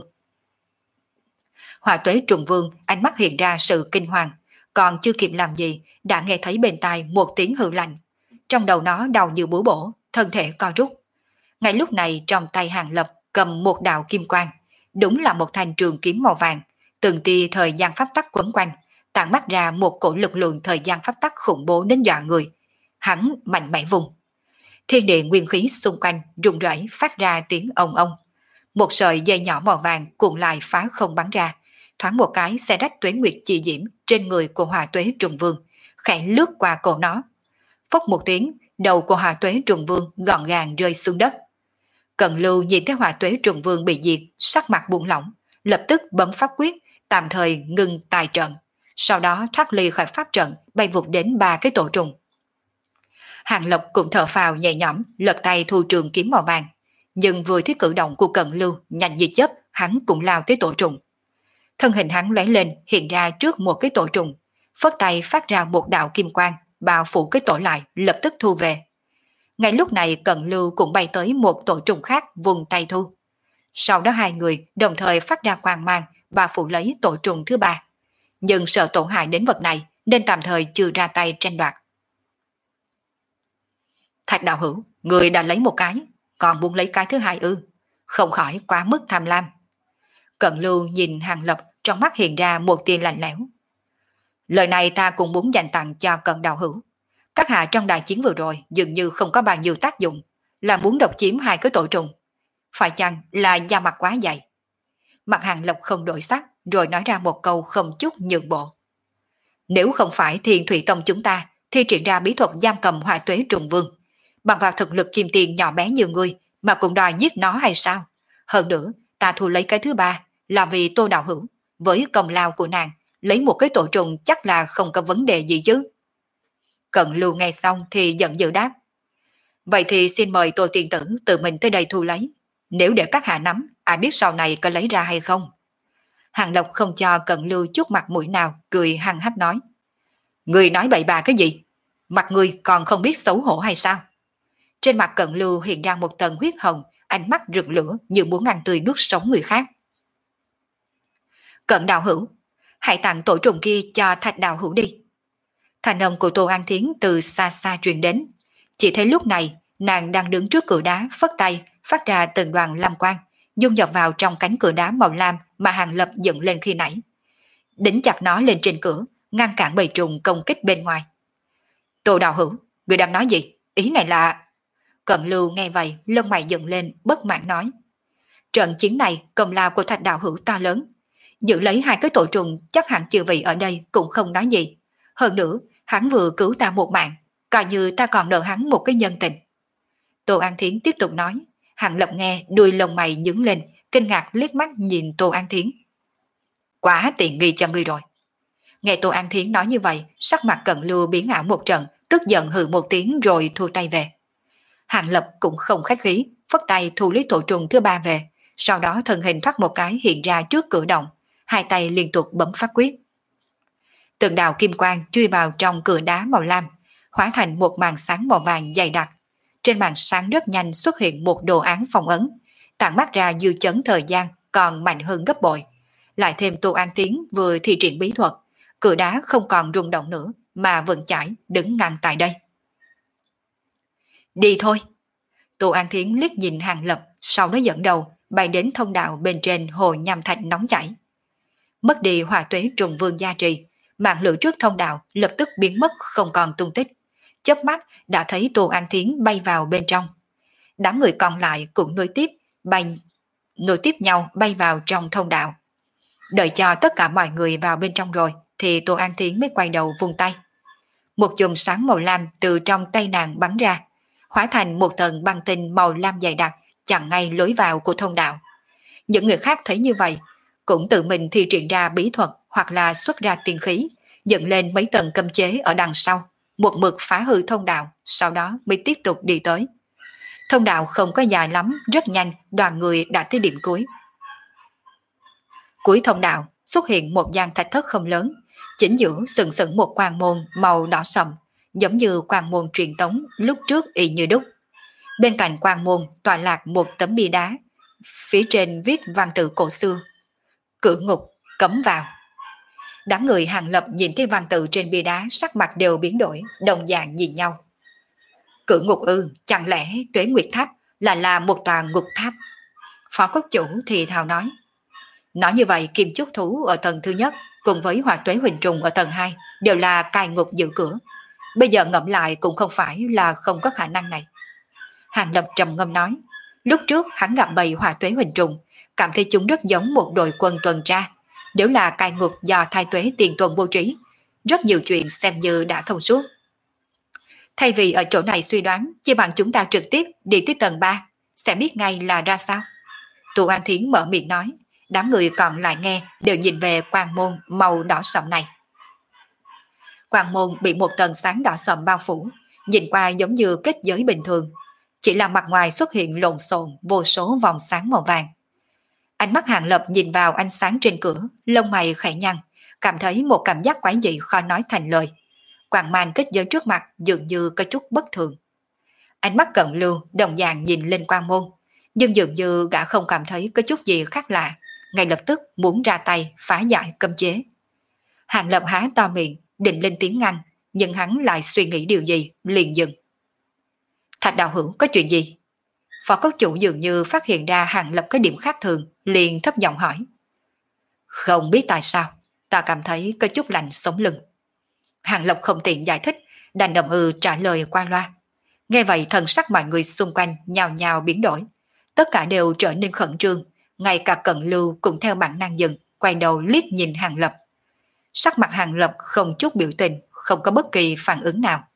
Hỏa Tuế Trùng Vương ánh mắt hiện ra sự kinh hoàng, còn chưa kịp làm gì đã nghe thấy bên tai một tiếng hừ lạnh. Trong đầu nó đau như búa bổ, thân thể co rút. Ngay lúc này trong tay Hàng Lập cầm một đạo kim quang, đúng là một thanh trường kiếm màu vàng, từng tia thời gian pháp tắc quấn quanh, tản mắt ra một cổ lực lượng thời gian pháp tắc khủng bố đến dọa người. Hắn mạnh mẽ vùng. Thiên địa nguyên khí xung quanh rung rẩy phát ra tiếng ong ong. Một sợi dây nhỏ màu vàng cuộn lại phá không bắn ra, thoáng một cái xé rách Tuế Nguyệt chi diễm trên người của Hỏa Tuế Trùng Vương, khẽ lướt qua cổ nó. Phốc một tiếng, đầu của Hỏa Tuế Trùng Vương gọn gàng rơi xuống đất. Cận Lưu nhìn thấy Hỏa Tuế Trùng Vương bị diệt, sắc mặt buông lỏng, lập tức bấm pháp quyết, tạm thời ngừng tài trận. Sau đó thoát ly khỏi pháp trận, bay vụt đến ba cái tổ trùng. Hàng Lập cũng thở phào nhẹ nhõm, lật tay thu trường kiếm màu vàng. Nhưng vừa thấy cử động của Cận Lưu nhanh như chớp, hắn cũng lao tới tổ trùng. Thân hình hắn lóe lên hiện ra trước một cái tổ trùng, phất tay phát ra một đạo kim quang, bao phủ cái tổ lại, lập tức thu về. Ngay lúc này Cận Lưu cũng bay tới một tổ trùng khác vùng tay thu. Sau đó hai người đồng thời phát ra quang mang, bao phủ lấy tổ trùng thứ ba. Nhưng sợ tổn hại đến vật này nên tạm thời chưa ra tay tranh đoạt. Thạch Đạo Hữu, người đã lấy một cái, còn muốn lấy cái thứ hai ư? Không khỏi quá mức tham lam. Cận Lưu nhìn Hàng Lập, trong mắt hiện ra một tia lạnh lẽo. Lời này ta cũng muốn dành tặng cho Cận Đạo Hữu. Các hạ trong đại chiến vừa rồi dường như không có bao nhiêu tác dụng, là muốn độc chiếm hai cái tổ trùng. Phải chăng là da mặt quá dày? Mặt Hàng Lập không đổi sắc, rồi nói ra một câu không chút nhượng bộ. Nếu không phải Thiên Thủy Tông chúng ta thi triển ra bí thuật giam cầm Hỏa Tuế Trùng Vương, bằng vào thực lực kim tiền nhỏ bé như ngươi mà cũng đòi giết nó hay sao? Hơn nữa, ta thu lấy cái thứ ba là vì Tô Đạo Hữu, với công lao của nàng, lấy một cái tổ trùng chắc là không có vấn đề gì chứ. Cận Lưu nghe xong thì giận dữ đáp. Vậy thì xin mời Tô Tiên Tử tự mình tới đây thu lấy. Nếu để các hạ nắm, ai biết sau này có lấy ra hay không? Hàng Lộc không cho Cận Lưu chút mặt mũi nào, cười hăng hắc nói. Người nói bậy bạ cái gì? Mặt người còn không biết xấu hổ hay sao? Trên mặt Cận Lưu hiện ra một tầng huyết hồng, ánh mắt rực lửa như muốn ăn tươi nuốt sống người khác. Cận Đạo Hữu, hãy tặng tổ trùng kia cho Thạch Đạo Hữu đi. Thành âm của Tô An Thiến từ xa xa truyền đến. Chỉ thấy lúc này, nàng đang đứng trước cửa đá, phất tay, phát ra từng đoàn lam quang, dung nhập vào trong cánh cửa đá màu lam mà Hàng Lập dựng lên khi nãy. Đính chặt nó lên trên cửa, ngăn cản bầy trùng công kích bên ngoài. Tô Đạo Hữu, người đang nói gì? Ý này là... Cận Lưu nghe vậy, lông mày dựng lên, bất mãn nói. Trận chiến này, công lao của Thạch Đạo Hữu to lớn. Giữ lấy hai cái tổ trùng, chắc hẳn chư vị ở đây cũng không nói gì. Hơn nữa, hắn vừa cứu ta một mạng, coi như ta còn nợ hắn một cái nhân tình. Tô An Thiến tiếp tục nói. Hàng Lập nghe, đuôi lông mày nhướng lên, kinh ngạc liếc mắt nhìn Tô An Thiến. Quá tiện nghi cho ngươi rồi. Nghe Tô An Thiến nói như vậy, sắc mặt Cận Lưu biến ảo một trận, tức giận hừ một tiếng rồi thu tay về. Hàng Lập cũng không khách khí, phất tay thu lấy tổ trùng thứ ba về, sau đó thân hình thoát một cái hiện ra trước cửa động, hai tay liên tục bấm pháp quyết. Từng đạo kim quang chui vào trong cửa đá màu lam, hóa thành một màn sáng màu vàng dày đặc. Trên màn sáng rất nhanh xuất hiện một đồ án phong ấn, tản mát ra dư chấn thời gian còn mạnh hơn gấp bội. Lại thêm Tô An Tiến vừa thi triển bí thuật, cửa đá không còn rung động nữa mà vững chãi đứng ngăn tại đây. Đi thôi. Tô An Thiến liếc nhìn Hàng Lập, sau đó dẫn đầu bay đến thông đạo bên trên hồ nham thạch nóng chảy. Mất đi Hỏa Tuế Trùng Vương gia trì, mạng lửa trước thông đạo lập tức biến mất không còn tung tích. Chớp mắt đã thấy Tô An Thiến bay vào bên trong. Đám người còn lại cũng nối tiếp bay nối tiếp nhau bay vào trong thông đạo. Đợi cho tất cả mọi người vào bên trong rồi thì Tô An Thiến mới quay đầu vung tay. Một chùm sáng màu lam từ trong tay nàng bắn ra, hóa thành một tầng băng tinh màu lam dày đặc chặn ngay lối vào của thông đạo. Những người khác thấy như vậy cũng tự mình thi triển ra bí thuật hoặc là xuất ra tiên khí, dựng lên mấy tầng cấm chế ở đằng sau, một mực phá hư thông đạo, sau đó mới tiếp tục đi tới. Thông đạo không có dài lắm, rất nhanh đoàn người đã tới điểm cuối. Cuối thông đạo xuất hiện một gian thạch thất không lớn, chính giữa sừng sững một quan môn màu đỏ sậm, giống như quan môn truyền tống lúc trước y như đúc. Bên cạnh quan môn tọa lạc một tấm bia đá, phía trên viết văn tự cổ xưa: Cửa ngục, cấm vào. Đám người Hàng Lập nhìn thấy văn tự trên bia đá, sắc mặt đều biến đổi, đồng dạng nhìn nhau. Cửa ngục ư, chẳng lẽ Tuế Nguyệt Tháp là là một tòa ngục tháp? Phó cốc chủ thì thào nói. Nói như vậy, Kim Chúc Thú ở tầng thứ nhất cùng với Hỏa Tuế Huỳnh Trùng ở tầng hai đều là cai ngục giữ cửa. Bây giờ ngẫm lại cũng không phải là không có khả năng này. Hàng Lập trầm ngâm nói. Lúc trước hắn gặp bầy Hỏa Tuế Huỳnh Trùng, cảm thấy chúng rất giống một đội quân tuần tra. Nếu là cai ngục do Thái Tuế Tiền Tuần bố trí, rất nhiều chuyện xem như đã thông suốt. Thay vì ở chỗ này suy đoán, chỉ bằng chúng ta trực tiếp đi tới tầng ba, sẽ biết ngay là ra sao. Tô An Thiến mở miệng nói, đám người còn lại nghe đều nhìn về quan môn màu đỏ sậm này. Quan môn bị một tầng sáng đỏ sậm bao phủ, nhìn qua giống như kết giới bình thường, chỉ là mặt ngoài xuất hiện lộn xộn vô số vòng sáng màu vàng. Ánh mắt Hàng Lập nhìn vào ánh sáng trên cửa, lông mày khẽ nhăn, cảm thấy một cảm giác quái dị khó nói thành lời. Quang mang kết giới trước mặt dường như có chút bất thường. Ánh mắt Cận Lưu đồng dạng nhìn lên quan môn, nhưng dường như gã không cảm thấy có chút gì khác lạ, ngay lập tức muốn ra tay phá giải cấm chế. Hàng Lập há to miệng, định lên tiếng ngăn, nhưng hắn lại suy nghĩ điều gì, liền dừng. Thạch đạo hữu có chuyện gì? Phó cốc chủ dường như phát hiện ra Hàng Lập có điểm khác thường, liền thấp giọng hỏi. Không biết tại sao, ta cảm thấy có chút lạnh sống lưng. Hàng Lập không tiện giải thích, đành ậm ừ trả lời qua loa. Nghe vậy thần sắc mọi người xung quanh nhào nhào biến đổi. Tất cả đều trở nên khẩn trương, ngay cả Cận Lưu cũng theo bản năng dừng, quay đầu liếc nhìn Hàng Lập. Sắc mặt Hàng Lập không chút biểu tình, không có bất kỳ phản ứng nào.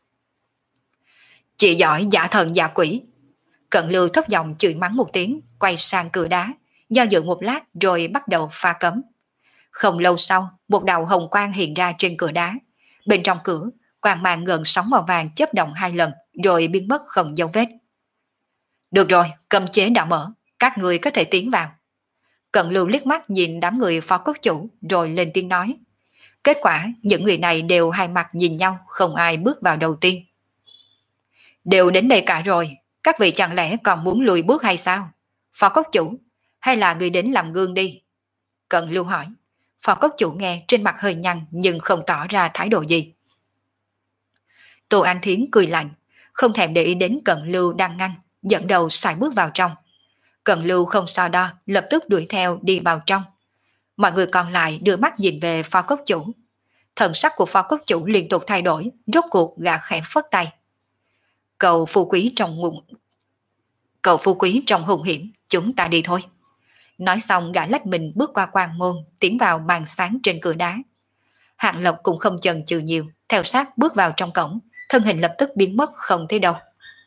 Chị giỏi giả thần giả quỷ. Cận Lưu thấp giọng chửi mắng một tiếng, quay sang cửa đá, do dự một lát rồi bắt đầu pha cấm. Không lâu sau, một đạo hồng quang hiện ra trên cửa đá. Bên trong cửa, quang mang gần sóng màu vàng chớp động hai lần rồi biến mất không dấu vết. Được rồi, cấm chế đã mở, các người có thể tiến vào. Cận Lưu liếc mắt nhìn đám người phó cốc chủ rồi lên tiếng nói. Kết quả, những người này đều hai mặt nhìn nhau, không ai bước vào đầu tiên. Đều đến đây cả rồi, các vị chẳng lẽ còn muốn lùi bước hay sao? Phó cốc chủ, hay là người đến làm gương đi? Cận Lưu hỏi. Phó cốc chủ nghe trên mặt hơi nhăn nhưng không tỏ ra thái độ gì. Tô An Thiến cười lạnh, không thèm để ý đến Cận Lưu đang ngăn, dẫn đầu sải bước vào trong. Cận Lưu không so đo, lập tức đuổi theo đi vào trong. Mọi người còn lại đưa mắt nhìn về phó cốc chủ. Thần sắc của phó cốc chủ liên tục thay đổi, rốt cuộc gã khẽ phất tay. Cậu phú quý trong ngụng... Cậu phú quý trong hùng hiểm, chúng ta đi thôi. Nói xong gã lách mình bước qua quan môn, tiến vào màn sáng trên cửa đá. Hạng Lộc cũng không chần chừ nhiều, theo sát bước vào trong cổng, thân hình lập tức biến mất không thấy đâu.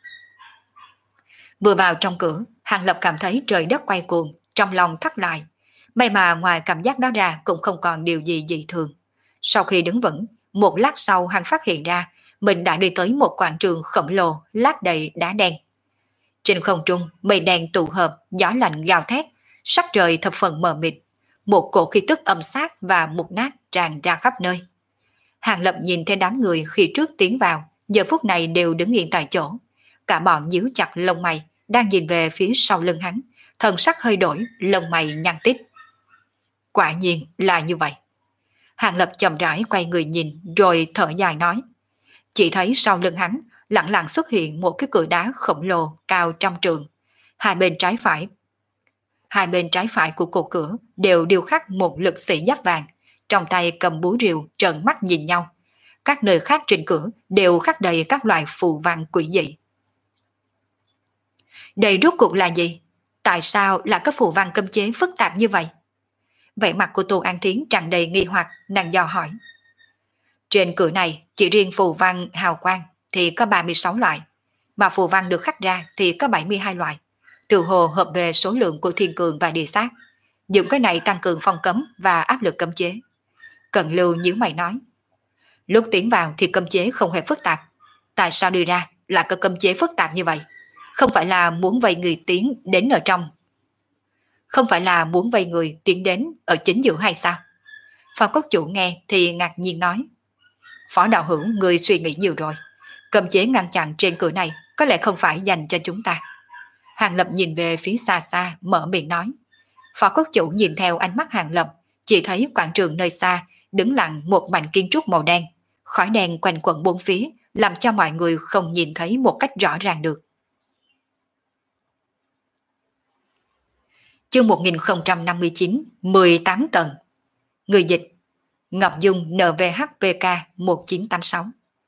Vừa vào trong cửa, Hạng Lộc cảm thấy trời đất quay cuồng, trong lòng thắt lại. May mà ngoài cảm giác đó ra cũng không còn điều gì dị thường. Sau khi đứng vững, một lát sau hắn phát hiện ra mình đã đi tới một quảng trường khổng lồ lát đầy đá đen. Trên không trung, mây đen tụ hợp, gió lạnh gào thét, sắc trời thập phần mờ mịt. Một cổ khí tức âm sát và mục nát tràn ra khắp nơi. Hàng Lập nhìn thấy đám người khi trước tiến vào, giờ phút này đều đứng yên tại chỗ. Cả bọn nhíu chặt lông mày, đang nhìn về phía sau lưng hắn, thần sắc hơi đổi, lông mày nhăn tít. Quả nhiên là như vậy. Hàng Lập chậm rãi quay người nhìn, rồi thở dài nói. Chỉ thấy sau lưng hắn, lặng lặng xuất hiện một cái cửa đá khổng lồ cao trăm trượng. Hai bên trái phải Hai bên trái phải của cột cửa đều điêu khắc một lực sĩ giáp vàng, trong tay cầm búa rìu trợn mắt nhìn nhau. Các nơi khác trên cửa đều khắc đầy các loại phù văn quỷ dị. Đây rốt cuộc là gì? Tại sao là các phù văn cấm chế phức tạp như vậy? Vẻ mặt của Tô An Thiến tràn đầy nghi hoặc, nàng dò hỏi. Trên cửa này, chỉ riêng phù văn hào quang thì có ba mươi sáu loại, mà phù văn được khắc ra thì có bảy mươi hai loại. Tự hồ hợp về số lượng của thiên cường và địa sát. Dùng cái này tăng cường phong cấm và áp lực cấm chế. Cận Lưu nhíu mày nói. Lúc tiến vào thì cấm chế không hề phức tạp. Tại sao đi ra lại có cấm chế phức tạp như vậy? Không phải là muốn vây người tiến đến ở trong. Không phải là muốn vây người tiến đến ở chính giữa hay sao? Phó cốc chủ nghe thì ngạc nhiên nói. Phó đạo hữu, người suy nghĩ nhiều rồi. Cấm chế ngăn chặn trên cửa này có lẽ không phải dành cho chúng ta. Hàng Lập nhìn về phía xa xa, mở miệng nói. Phó cốc chủ nhìn theo ánh mắt Hàng Lập, chỉ thấy quảng trường nơi xa đứng lặng một mảnh kiến trúc màu đen. Khói đen quanh quẩn bốn phía, làm cho mọi người không nhìn thấy một cách rõ ràng được. Chương một nghìn không trăm năm mươi chín, mười tám tầng. Người dịch Ngọc Dung en vê hát pê ca một chín tám sáu.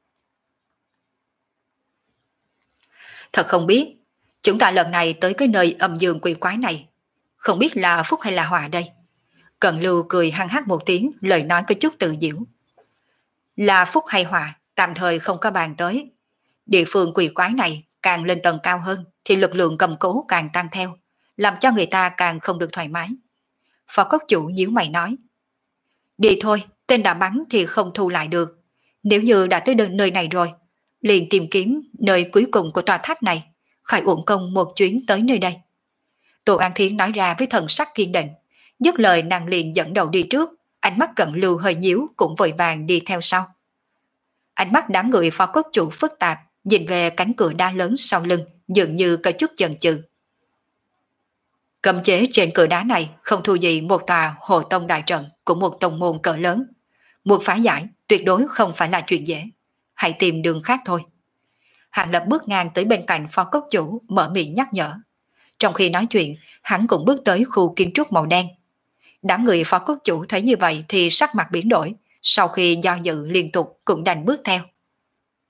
Thật không biết, chúng ta lần này tới cái nơi âm dương quỷ quái này, không biết là phúc hay là họa đây. Cận Lưu cười hăng hắc một tiếng, lời nói có chút tự giễu. Là phúc hay họa, tạm thời không có bàn tới. Địa phương quỷ quái này càng lên tầng cao hơn thì lực lượng cầm cố càng tăng theo, làm cho người ta càng không được thoải mái. Phó cốc chủ nhíu mày nói. Đi thôi, tên đã bắn thì không thu lại được. Nếu như đã tới nơi này rồi, liền tìm kiếm nơi cuối cùng của tòa tháp này, khỏi uổng công một chuyến tới nơi đây. Tô An Thiến nói ra với thần sắc kiên định, dứt lời nàng liền dẫn đầu đi trước, ánh mắt Cận Lưu hơi nhíu cũng vội vàng đi theo sau. Ánh mắt đám người phó cốc chủ phức tạp, nhìn về cánh cửa đá lớn sau lưng, dường như có chút chần chừ. Cấm chế trên cửa đá này không thua gì một tòa hộ tông đại trận của một tông môn cỡ lớn. Muốn phá giải tuyệt đối không phải là chuyện dễ. Hãy tìm đường khác thôi. Hàng Lập bước ngang tới bên cạnh phó cốc chủ, mở miệng nhắc nhở. Trong khi nói chuyện, hắn cũng bước tới khu kiến trúc màu đen. Đám người phó cốc chủ thấy như vậy thì sắc mặt biến đổi, sau khi do dự liên tục cũng đành bước theo.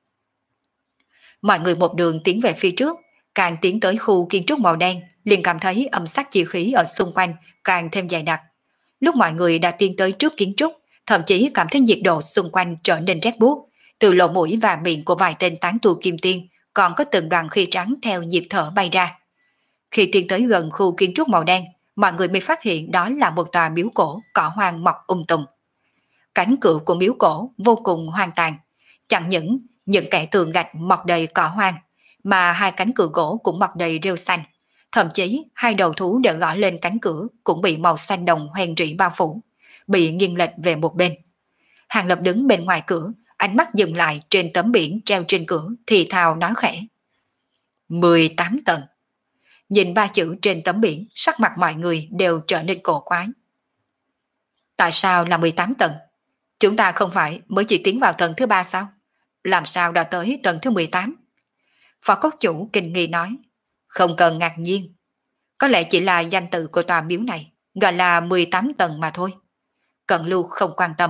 Mọi người một đường tiến về phía trước, càng tiến tới khu kiến trúc màu đen, liền cảm thấy âm sắc chi khí ở xung quanh càng thêm dày đặc. Lúc mọi người đã tiến tới trước kiến trúc, thậm chí cảm thấy nhiệt độ xung quanh trở nên rét buốt, từ lỗ mũi và miệng của vài tên tán tu kim tiên còn có từng đoàn khí trắng theo nhịp thở bay ra. Khi tiến tới gần khu kiến trúc màu đen, mọi người mới phát hiện đó là một tòa miếu cổ cỏ hoang mọc um tùm. Cánh cửa của miếu cổ vô cùng hoang tàn, chẳng những những kẻ tường gạch mọc đầy cỏ hoang, mà hai cánh cửa gỗ cũng mọc đầy rêu xanh. Thậm chí hai đầu thú đã gõ lên cánh cửa cũng bị màu xanh đồng hoen rỉ bao phủ, bị nghiêng lệch về một bên. Hàng Lập đứng bên ngoài cửa, ánh mắt dừng lại trên tấm biển treo trên cửa, thì thào nói khẽ. mười tám tầng. Nhìn ba chữ trên tấm biển, sắc mặt mọi người đều trở nên cổ quái. Tại sao là mười tám tầng? Chúng ta không phải mới chỉ tiến vào tầng thứ ba sao? Làm sao đã tới tầng thứ mười tám? Phó cốc chủ kinh nghi nói. Không cần ngạc nhiên. Có lẽ chỉ là danh tự của tòa miếu này, gọi là mười tám tầng mà thôi. Cận Lưu không quan tâm.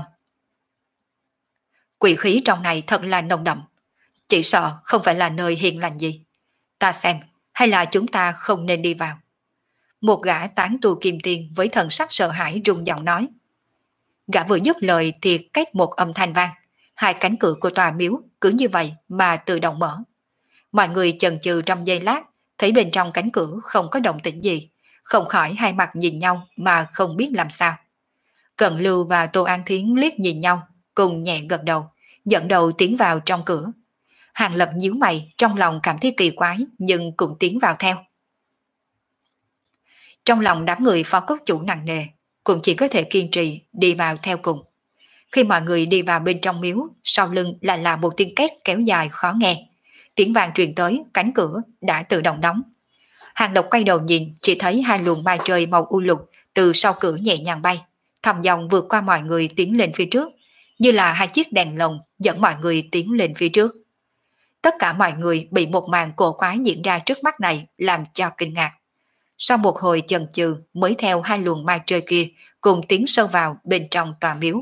Quỷ khí trong này thật là nồng đậm. Chỉ sợ không phải là nơi hiền lành gì. Ta xem, hay là chúng ta không nên đi vào? Một gã tán tu kim tiên với thần sắc sợ hãi rung giọng nói. Gã vừa dứt lời thì két một âm thanh vang. Hai cánh cửa của tòa miếu cứ như vậy mà tự động mở. Mọi người chần chừ trong giây lát, thấy bên trong cánh cửa không có động tĩnh gì, không khỏi hai mặt nhìn nhau mà không biết làm sao. Cận Lưu và Tô An Thiến liếc nhìn nhau, cùng nhẹ gật đầu, dẫn đầu tiến vào trong cửa. Hàng Lập nhíu mày, trong lòng cảm thấy kỳ quái, nhưng cũng tiến vào theo. Trong lòng đám người phó cốc chủ nặng nề, cũng chỉ có thể kiên trì đi vào theo cùng. Khi mọi người đi vào bên trong miếu, sau lưng lại là một tiếng két kéo dài khó nghe. Tiếng vàng truyền tới, cánh cửa đã tự động đóng. Hàng Độc quay đầu nhìn, chỉ thấy hai luồng mai trời màu u lục từ sau cửa nhẹ nhàng bay, thầm dòng vượt qua mọi người tiến lên phía trước, như là hai chiếc đèn lồng dẫn mọi người tiến lên phía trước. Tất cả mọi người bị một màn cổ quái diễn ra trước mắt này làm cho kinh ngạc. Sau một hồi chần chừ mới theo hai luồng mai trời kia cùng tiến sâu vào bên trong tòa miếu.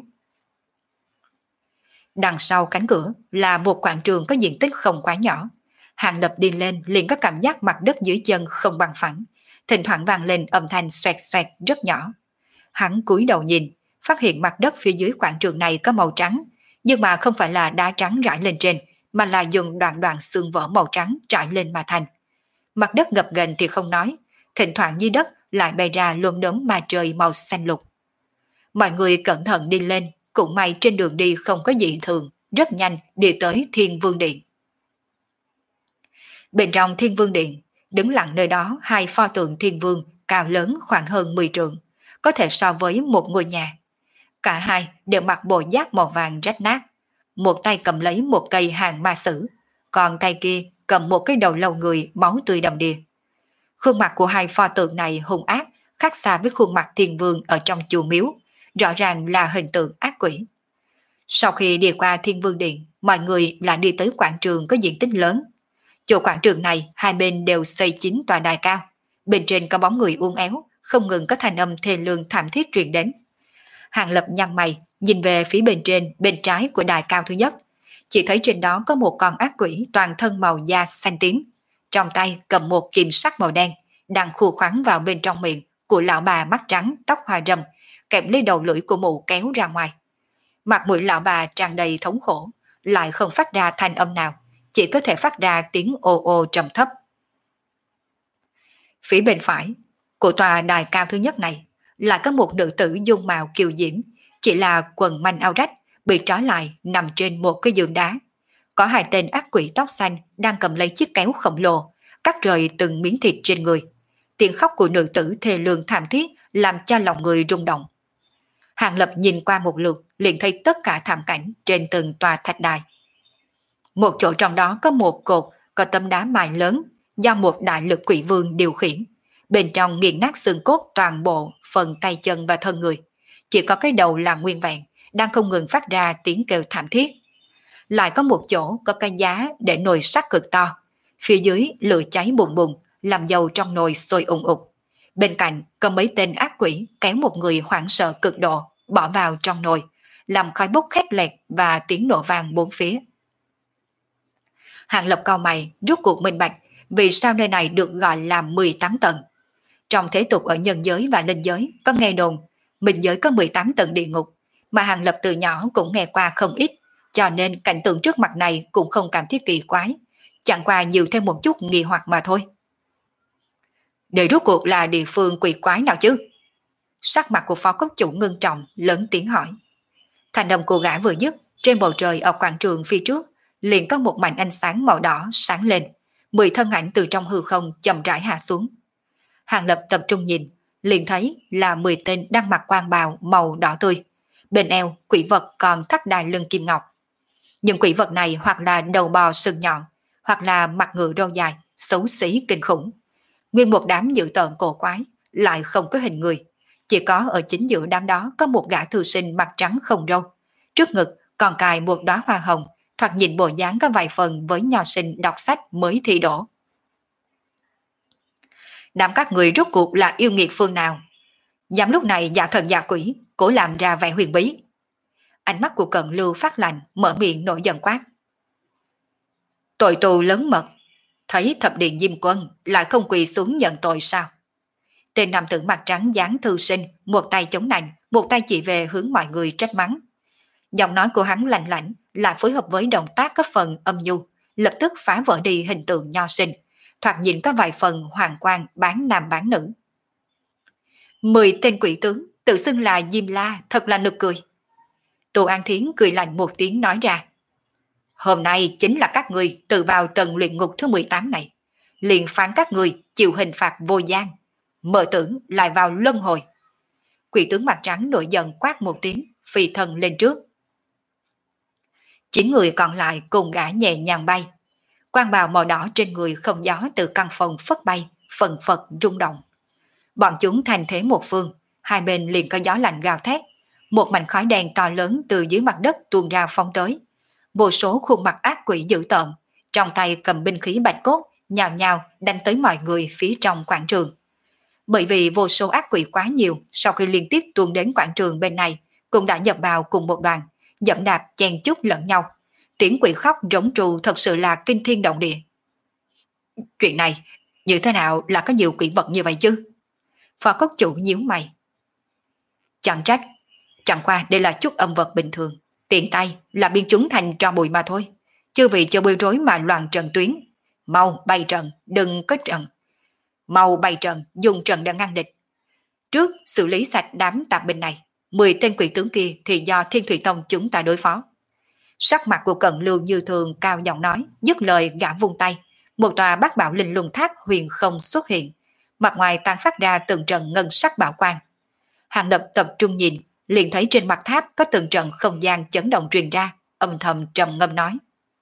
Đằng sau cánh cửa là một quảng trường có diện tích không quá nhỏ. Hàng Lập đi lên liền có cảm giác mặt đất dưới chân không bằng phẳng, thỉnh thoảng vang lên âm thanh xoẹt xoẹt rất nhỏ. Hắn cúi đầu nhìn, phát hiện mặt đất phía dưới quảng trường này có màu trắng, nhưng mà không phải là đá trắng rải lên trên, mà là dùng đoạn đoạn xương vỏ màu trắng trải lên mà thành. Mặt đất gập ghềnh thì không nói, thỉnh thoảng dưới đất lại bay ra lốm đốm ma trời màu xanh lục. Mọi người cẩn thận đi lên, cũng may trên đường đi không có dị thường, rất nhanh đi tới Thiên Vương Điện. Bên trong Thiên Vương Điện, đứng lặng nơi đó hai pho tượng Thiên Vương cao lớn khoảng hơn mười trượng, có thể so với một ngôi nhà. Cả hai đều mặc bộ giáp màu vàng rách nát, một tay cầm lấy một cây hàng ma sử, còn tay kia cầm một cái đầu lâu người máu tươi đầm đìa. Khuôn mặt của hai pho tượng này hung ác, khác xa với khuôn mặt Thiên Vương ở trong chùa miếu, rõ ràng là hình tượng ác quỷ. Sau khi đi qua Thiên Vương Điện, mọi người lại đi tới quảng trường có diện tích lớn. Chỗ quảng trường này hai bên đều xây chín tòa đài cao, bên trên có bóng người uốn éo, không ngừng có thanh âm thê lương thảm thiết truyền đến. Hàng Lập nhăn mày, nhìn về phía bên trên, bên trái của đài cao thứ nhất, chỉ thấy trên đó có một con ác quỷ toàn thân màu da xanh tím, trong tay cầm một kiềm sắt màu đen, đang khua khoắn vào bên trong miệng của lão bà mắt trắng tóc hoa râm, kèm lấy đầu lưỡi của mụ kéo ra ngoài. Mặt mũi lão bà tràn đầy thống khổ, lại không phát ra thanh âm nào, chỉ có thể phát ra tiếng ồ ồ trầm thấp. Phía bên phải của tòa đài cao thứ nhất này lại có một nữ tử dung mạo kiều diễm, chỉ là quần manh áo rách, bị trói lại nằm trên một cái giường đá. Có hai tên ác quỷ tóc xanh đang cầm lấy chiếc kéo khổng lồ, cắt rời từng miếng thịt trên người. Tiếng khóc của nữ tử thê lương thảm thiết làm cho lòng người rung động. Hàng Lập nhìn qua một lượt liền thấy tất cả thảm cảnh trên từng tòa thạch đài. Một chỗ trong đó có một cột có tấm đá mài lớn do một đại lực quỷ vương điều khiển. Bên trong nghiền nát xương cốt toàn bộ phần tay chân và thân người. Chỉ có cái đầu là nguyên vẹn, đang không ngừng phát ra tiếng kêu thảm thiết. Lại có một chỗ có cái giá để nồi sắt cực to. Phía dưới lửa cháy bùng bùng, làm dầu trong nồi sôi ùng ục. Bên cạnh có mấy tên ác quỷ kéo một người hoảng sợ cực độ, bỏ vào trong nồi, làm khói bốc khét lẹt và tiếng nổ vang bốn phía. Hàng Lập cau mày, rút cuộc minh bạch, vì sao nơi này được gọi là mười tám tầng. Trong thế tục ở nhân giới và linh giới có nghe đồn, minh giới có mười tám tầng địa ngục, mà Hàng Lập từ nhỏ cũng nghe qua không ít, cho nên cảnh tượng trước mặt này cũng không cảm thấy kỳ quái, chẳng qua nhiều thêm một chút nghi hoặc mà thôi. Để rốt cuộc là địa phương quỷ quái nào chứ? Sắc mặt của phó cốc chủ ngưng trọng, lớn tiếng hỏi. Thành âm cô gã vừa dứt, trên bầu trời ở quảng trường phía trước, liền có một mảnh ánh sáng màu đỏ sáng lên, mười thân ảnh từ trong hư không chậm rãi hạ xuống. Hàng Lập tập trung nhìn, liền thấy là mười tên đang mặc quan bào màu đỏ tươi. Bên eo, quỷ vật còn thắt đai lưng kim ngọc. Những quỷ vật này hoặc là đầu bò sừng nhọn, hoặc là mặt ngựa râu dài, xấu xí kinh khủng. Nguyên một đám dữ tợn cổ quái, lại không có hình người. Chỉ có ở chính giữa đám đó có một gã thư sinh mặt trắng không râu. Trước ngực còn cài một đóa hoa hồng, thoạt nhìn bộ dáng có vài phần với nho sinh đọc sách mới thi đỗ. Đám các người rốt cuộc là yêu nghiệt phương nào? Dám lúc này giả thần giả quỷ, cố làm ra vẻ huyền bí. Ánh mắt của Cận Lưu phát lạnh, mở miệng nổi giận quát. Tội tù lớn mật, thấy thập điện Diêm Quân lại không quỳ xuống nhận tội sao? Tên nam tử mặt trắng dáng thư sinh, một tay chống nạnh, một tay chỉ về hướng mọi người trách mắng. Giọng nói của hắn lạnh lạnh, lại phối hợp với động tác có phần âm nhu, lập tức phá vỡ đi hình tượng nho sinh, thoạt nhìn có vài phần hoàng quan bán nam bán nữ. Mười tên quỷ tướng, tự xưng là Diêm La, thật là nực cười. Tô An Thiến cười lạnh một tiếng nói ra. Hôm nay chính là các người tự vào tầng luyện ngục thứ mười tám này, liền phán các người chịu hình phạt vô gian, mở tưởng lại vào luân hồi. Quỷ tướng mặt trắng nổi giận quát một tiếng, phi thân lên trước. Chín người còn lại cùng gã nhẹ nhàng bay. Quan bào màu đỏ trên người không gió từ căn phòng phất bay, phần phật rung động. Bọn chúng thành thế một phương, hai bên liền có gió lạnh gào thét. Một mảnh khói đen to lớn từ dưới mặt đất tuôn ra phóng tới. Vô số khuôn mặt ác quỷ dữ tợn, trong tay cầm binh khí bạch cốt, nhào nhào đánh tới mọi người phía trong quảng trường. Bởi vì vô số ác quỷ quá nhiều, sau khi liên tiếp tuôn đến quảng trường bên này, cũng đã nhập vào cùng một đoàn, dẫm đạp chen chúc lẫn nhau. Tiếng quỷ khóc rống tru thật sự là kinh thiên động địa. Chuyện này, như thế nào là có nhiều quỷ vật như vậy chứ? Phó cốc chủ nhíu mày. Chẳng trách, chẳng qua đây là chút âm vật bình thường, tiện tay là biến chúng thành tro bụi mà thôi. Chưa vì cho bối rối mà loạn trận tuyến. Mau bay trận, đừng có trận. Mau bay trận, dùng trận để ngăn địch. Trước xử lý sạch đám tạp binh này, mười tên quỷ tướng kia thì do Thiên Thủy Tông chúng ta đối phó. Sắc mặt của Cận Lưu như thường cao giọng nói, dứt lời gã vung tay, một tòa bát bảo linh lung tháp huyền không xuất hiện, mặt ngoài tàn phát ra từng trận ngân sắc bảo quang. Hàng Lập tập trung nhìn, liền thấy trên mặt tháp có từng trận không gian chấn động truyền ra, âm thầm trầm ngâm nói: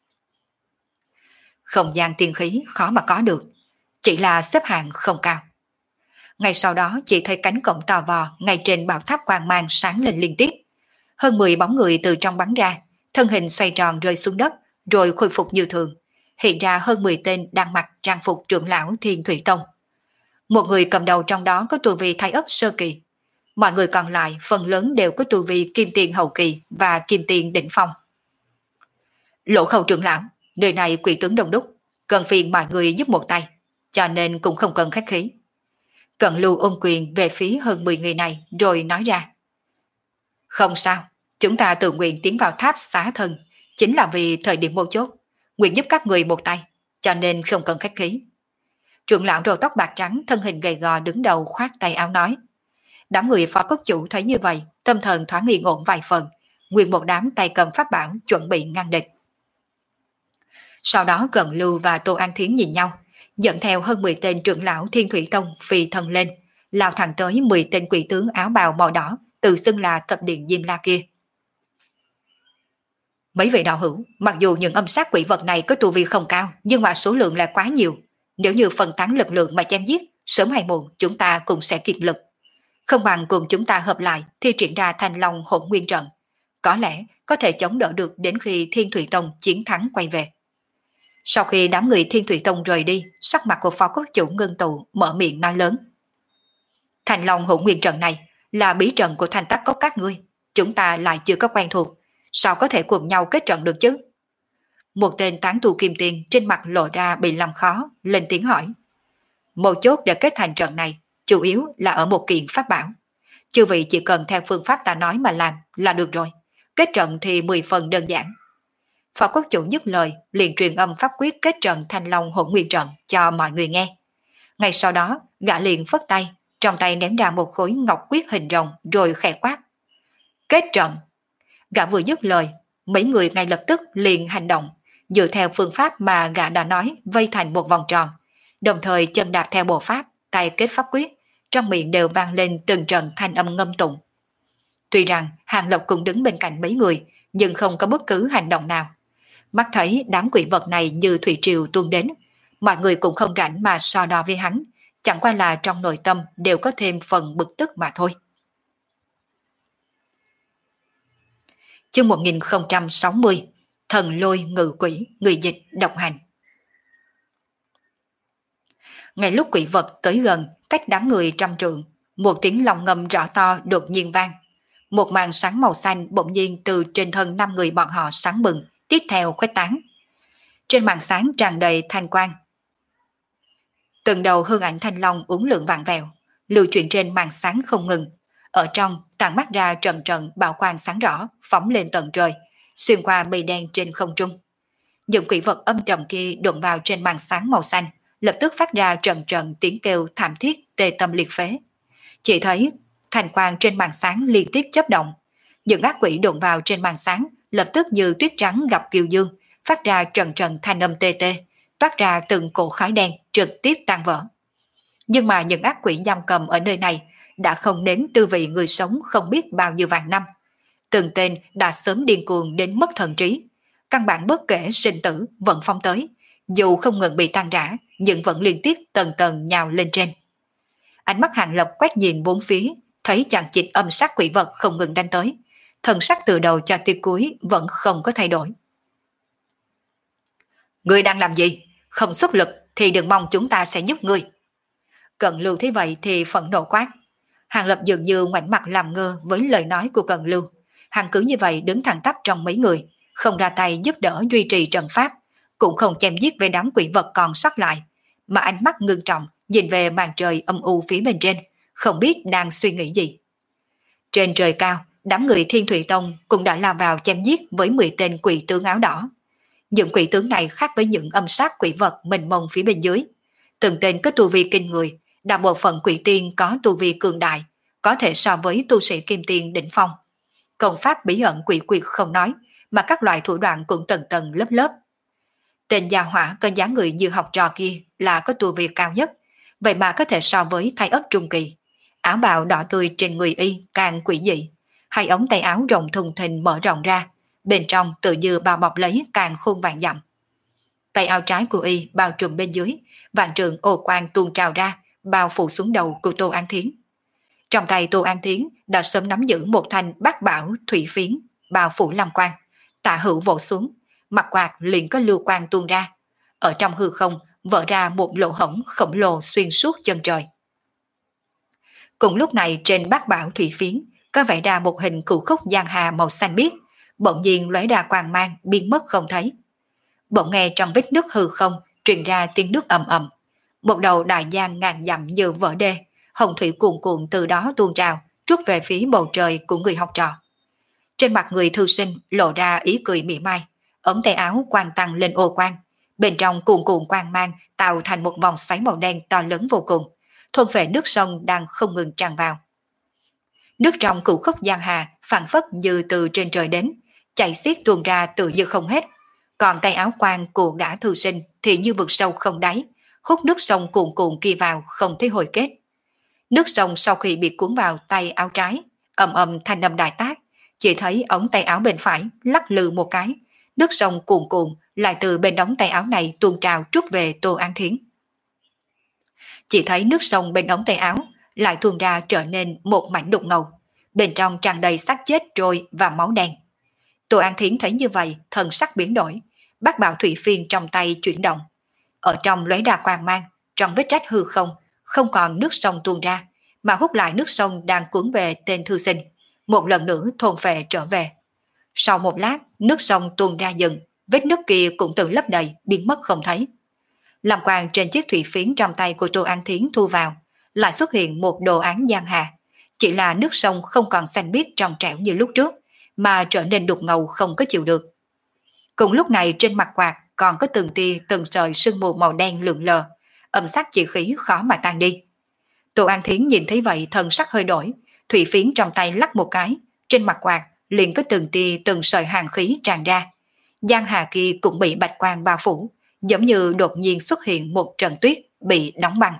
không gian tiên khí khó mà có được, chỉ là xếp hạng không cao. Ngay sau đó chỉ thấy cánh cổng to vò ngay trên bảo tháp quang mang sáng lên liên tiếp. Hơn mười bóng người từ trong bắn ra, thân hình xoay tròn rơi xuống đất, rồi khôi phục như thường. Hiện ra hơn mười tên đang mặc trang phục trưởng lão Thiên Thủy Tông. Một người cầm đầu trong đó có tu vi thái ất sơ kỳ. Mọi người còn lại phần lớn đều có tu vi kim tiền hậu kỳ và kim tiền đỉnh phong. Lỗ Khẩu trưởng lão, nơi này quỷ tướng đông đúc, cần phiền mọi người giúp một tay, cho nên cũng không cần khách khí. Cận Lưu ôm quyền về phía hơn mười người này rồi nói ra: không sao, chúng ta tự nguyện tiến vào tháp xá thân, chính là vì thời điểm mấu chốt, nguyện giúp các người một tay, cho nên không cần khách khí. Trưởng lão râu tóc bạc trắng thân hình gầy gò đứng đầu khoát tay áo nói. Đám người phó cốc chủ thấy như vậy, tâm thần thoáng nghi ngộn vài phần, nguyên một đám tay cầm pháp bảo chuẩn bị ngăn địch. Sau đó Cận Lưu và Tô An Thiến nhìn nhau, dẫn theo hơn mười tên trưởng lão Thiên Thủy Tông phi thân lên, lao thẳng tới mười tên quỷ tướng áo bào màu đỏ, tự xưng là thập điện Diêm La kia. Mấy vị đạo hữu, mặc dù những âm sát quỷ vật này có tu vi không cao, nhưng mà số lượng là quá nhiều. Nếu như phân tán lực lượng mà chém giết, sớm hay muộn chúng ta cũng sẽ kiệt lực. Không bằng cùng chúng ta hợp lại thi triển ra Thanh Long Hỗn Nguyên trận. Có lẽ có thể chống đỡ được đến khi Thiên Thủy Tông chiến thắng quay về. Sau khi đám người Thiên Thủy Tông rời đi, sắc mặt của phó cốc chủ ngưng tụ, mở miệng nói lớn. Thanh Long Hỗn Nguyên trận này là bí trận của Thanh Tắc Cốc các ngươi, chúng ta lại chưa có quen thuộc, sao có thể cùng nhau kết trận được chứ? Một tên tán tu kim tiền trên mặt lộ ra bị làm khó, lên tiếng hỏi. Mấu chốt để kết thành trận này, chủ yếu là ở một kiện pháp bảo. Chư vị chỉ cần theo phương pháp ta nói mà làm là được rồi. Kết trận thì mười phần đơn giản. Phó Quốc chủ dứt lời, liền truyền âm pháp quyết kết trận Thanh Long Hỗn Nguyên trận cho mọi người nghe. Ngay sau đó, gã liền phất tay, trong tay ném ra một khối ngọc quyết hình rồng rồi khẽ quát. Kết trận! Gã vừa dứt lời, mấy người ngay lập tức liền hành động, dựa theo phương pháp mà gã đã nói vây thành một vòng tròn, đồng thời chân đạp theo bộ pháp, tay kết pháp quyết, trong miệng đều vang lên từng trận thanh âm ngâm tụng. Tuy rằng Hàng Lập cũng đứng bên cạnh mấy người, nhưng không có bất cứ hành động nào. Mắt thấy đám quỷ vật này như thủy triều tuôn đến, mọi người cũng không rảnh mà so đo với hắn, chẳng qua là trong nội tâm đều có thêm phần bực tức mà thôi. Chương một nghìn không trăm sáu mươi, Thần Lôi Ngự Quỷ, người dịch độc hành. Ngay lúc quỷ vật tới gần, cách đám người trăm trượng, một tiếng lòng ngầm rõ to đột nhiên vang. Một màn sáng màu xanh bỗng nhiên từ trên thân năm người bọn họ sáng bừng, tiếp theo khuếch tán. Trên màn sáng tràn đầy thanh quang. Từng đầu hương ảnh thanh long uốn lượn vạn vẹo, lưu chuyển trên màn sáng không ngừng. Ở trong tản mắt ra trận trận bảo quang sáng rõ, phóng lên tận trời, xuyên qua mây đen trên không trung. Những quỷ vật âm trầm kia đụng vào trên màn sáng màu xanh, lập tức phát ra trận trận tiếng kêu thảm thiết tê tâm liệt phế. Chỉ thấy thành quang trên màn sáng liên tiếp chớp động, những ác quỷ đụng vào trên màn sáng lập tức như tuyết trắng gặp kiều dương, phát ra trận trận thanh âm tê tê, toát ra từng cổ khói đen trực tiếp tan vỡ. Nhưng mà những ác quỷ giam cầm ở nơi này đã không nếm tư vị người sống không biết bao nhiêu vạn năm. Từng tên đã sớm điên cuồng đến mất thần trí, căn bản bất kể sinh tử vẫn phong tới, dù không ngừng bị tan rã nhưng vẫn liên tiếp tầng tầng nhào lên trên. Ánh mắt Hàng Lập quét nhìn bốn phía, thấy chằng chịt âm sát quỷ vật không ngừng đánh tới, thần sắc từ đầu cho tới cuối vẫn không có thay đổi. Ngươi đang làm gì? Không xuất lực thì đừng mong chúng ta sẽ giúp ngươi. Cận Lưu thấy vậy thì phẫn nộ quát. Hàng Lập dường như ngoảnh mặt làm ngơ với lời nói của Cận Lưu. Hắn cứ như vậy đứng thẳng tắp trong mấy người, không ra tay giúp đỡ duy trì trận pháp, cũng không chém giết với đám quỷ vật còn sót lại, mà ánh mắt ngưng trọng nhìn về màn trời âm u phía bên trên, không biết đang suy nghĩ gì. Trên trời cao, đám người Thiên Thủy Tông cũng đã lao vào chém giết với mười tên quỷ tướng áo đỏ. Những quỷ tướng này khác với những âm sát quỷ vật mênh mông phía bên dưới. Từng tên có tu vi kinh người, đại bộ phận quỷ tiên có tu vi cường đại, có thể so với tu sĩ kim tiên đỉnh phong. Công pháp bí ẩn quỷ quyệt không nói, mà các loại thủ đoạn cũng tầng tầng lớp lớp. Tên gia hỏa có dáng người như học trò kia là có tu vi cao nhất, vậy mà có thể so với thái ất trung kỳ. Áo bào đỏ tươi trên người y càng quỷ dị, hai ống tay áo rộng thùng thình mở rộng ra, bên trong tự như bao bọc lấy càng khôn vạn dặm. Tay áo trái của y bao trùm bên dưới, vạn trượng ô quang tuôn trào ra, bao phủ xuống đầu của Tô An Thiến. Trong tay Tô An Thiến đã sớm nắm giữ một thanh bát bảo thủy phiến, bao phủ lam quang, tạ hữu vỗ xuống, mặt quạt liền có lưu quang tuôn ra, ở trong hư không vỡ ra một lỗ hổng khổng lồ xuyên suốt chân trời. Cùng lúc này trên bát bảo thủy phiến có vẽ ra một hình cửu khúc giang hà màu xanh biếc, bỗng nhiên lóe ra quang mang biến mất không thấy. Bỗng nghe trong vết nứt hư không truyền ra tiếng nước ầm ầm, một đầu đại giang ngàn dặm như vỡ đê, hồng thủy cuồn cuộn từ đó tuôn trào, trút về phía bầu trời của người học trò. Trên mặt người thư sinh lộ ra ý cười mỉa mai, ống tay áo quang tăng lên ô quang, bên trong cuồn cuộn quang mang tạo thành một vòng xoáy màu đen to lớn vô cùng, thôn phệ nước sông đang không ngừng tràn vào. Nước trong cửu khúc giang hà phảng phất như từ trên trời đến, chảy xiết tuôn ra tự như không hết, còn tay áo quang của gã thư sinh thì như vực sâu không đáy, hút nước sông cuồn cuộn kia vào không thấy hồi kết. Nước sông sau khi bị cuốn vào tay áo trái, ầm ầm thanh âm đại tác, chỉ thấy ống tay áo bên phải lắc lư một cái, nước sông cuồn cuộn lại từ bên ống tay áo này tuôn trào trút về Tô An Thiến. Chỉ thấy nước sông bên ống tay áo lại tuôn ra trở nên một mảnh đục ngầu, bên trong tràn đầy xác chết trôi và máu đen. Tô An Thiến thấy như vậy, thần sắc biến đổi, bát bảo thủy phiên trong tay chuyển động, ở trong lóe ra quang mang, trong vết rách hư không không còn nước sông tuôn ra, mà hút lại nước sông đang cuốn về tên thư sinh, một lần nữa thôn phệ trở về. Sau một lát, nước sông tuôn ra dần, vết nứt kia cũng tự lấp đầy, biến mất không thấy. Lam quang trên chiếc thủy phiến trong tay của Tô An Thiến thu vào, lại xuất hiện một đồ án giang hà. Chỉ là nước sông không còn xanh biếc trong trẻo như lúc trước, mà trở nên đục ngầu không có chịu được. Cùng lúc này trên mặt quạt còn có từng tia từng sợi sương mù màu đen lượn lờ, âm sắc chỉ khí khó mà tan đi. Tô An Thiến nhìn thấy vậy thần sắc hơi đổi, thủy phiến trong tay lắc một cái, trên mặt quạt liền có từng tia từng sợi hàn khí tràn ra. Giang hà kia cũng bị bạch quang bao phủ, giống như đột nhiên xuất hiện một trận tuyết bị đóng băng.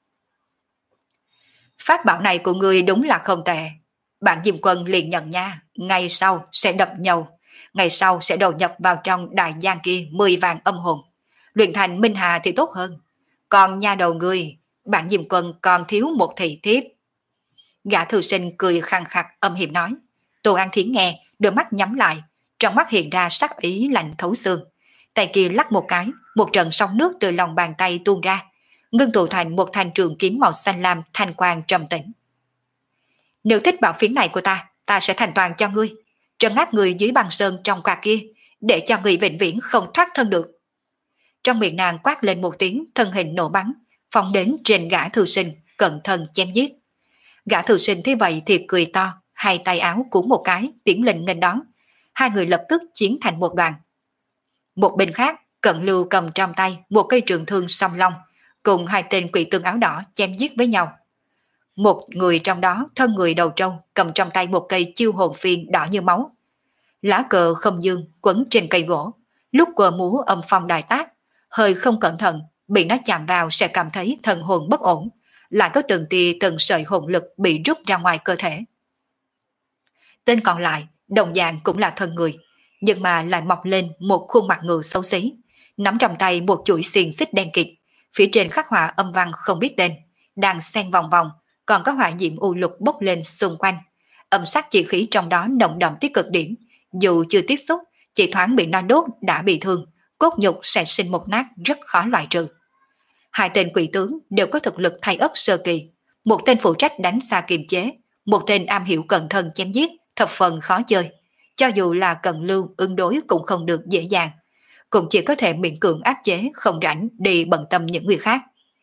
Pháp bảo này của ngươi đúng là không tệ. Bạn Diêm Quân liền nhận nha, ngày sau sẽ đập nhau, ngày sau sẽ đầu nhập vào trong đại giang kia mười vàng âm hồn. Luyện thành minh hà thì tốt hơn. Còn nha đầu ngươi, bạn Diêm Quân còn thiếu một thị thiếp. Gã thư sinh cười khăng khặc âm hiểm nói. Tô An Thiến nghe, đôi mắt nhắm lại, trong mắt hiện ra sắc ý lạnh thấu xương. Tay kia lắc một cái, một trận sóng nước từ lòng bàn tay tuôn ra, ngưng tụ thành một thanh trường kiếm màu xanh lam thanh quang trầm tĩnh. Nếu thích bảo phiến này của ta, ta sẽ thành toàn cho ngươi, trấn áp người dưới băng sơn trong quạt kia, để cho người vĩnh viễn không thoát thân được. Trong miệng nàng quát lên một tiếng, thân hình nổ bắn, phóng đến trên gã thư sinh, cận thân chém giết. Gã thư sinh thế vậy thì cười to, hai tay áo cuốn một cái, tiến lên nghênh đón. Hai người lập tức chiến thành một đoàn. Một bên khác, Cận Lưu cầm trong tay một cây trường thương song long, cùng hai tên quỷ tướng áo đỏ chém giết với nhau. Một người trong đó thân người đầu trâu, cầm trong tay một cây chiêu hồn phiên đỏ như máu. Lá cờ không dương quấn trên cây gỗ, lúc cờ múa âm phong đại tác, hơi không cẩn thận bị nó chạm vào sẽ cảm thấy thần hồn bất ổn, lại có từng tia từng sợi hồn lực bị rút ra ngoài cơ thể. Tên còn lại đồng dạng cũng là thân người, nhưng mà lại mọc lên một khuôn mặt ngựa xấu xí, nắm trong tay một chuỗi xiềng xích đen kịt, phía trên khắc họa âm văn không biết tên, đang xen vòng vòng, còn có hỏa diễm u lục bốc lên xung quanh, âm sắc chỉ khí trong đó nồng đậm tới cực điểm, dù chưa tiếp xúc, chỉ thoáng bị nó đốt đã bị thương, cốt nhục sẽ sinh một nát rất khó loại trừ. Hai tên quỷ tướng đều có thực lực thay ất sơ kỳ, một tên phụ trách đánh xa kiềm chế, một tên am hiểu cận thân chém giết, thập phần khó chơi. Cho dù là Cận Lưu ứng đối cũng không được dễ dàng, cũng chỉ có thể miễn cưỡng áp chế, không rảnh đi bận tâm những người khác.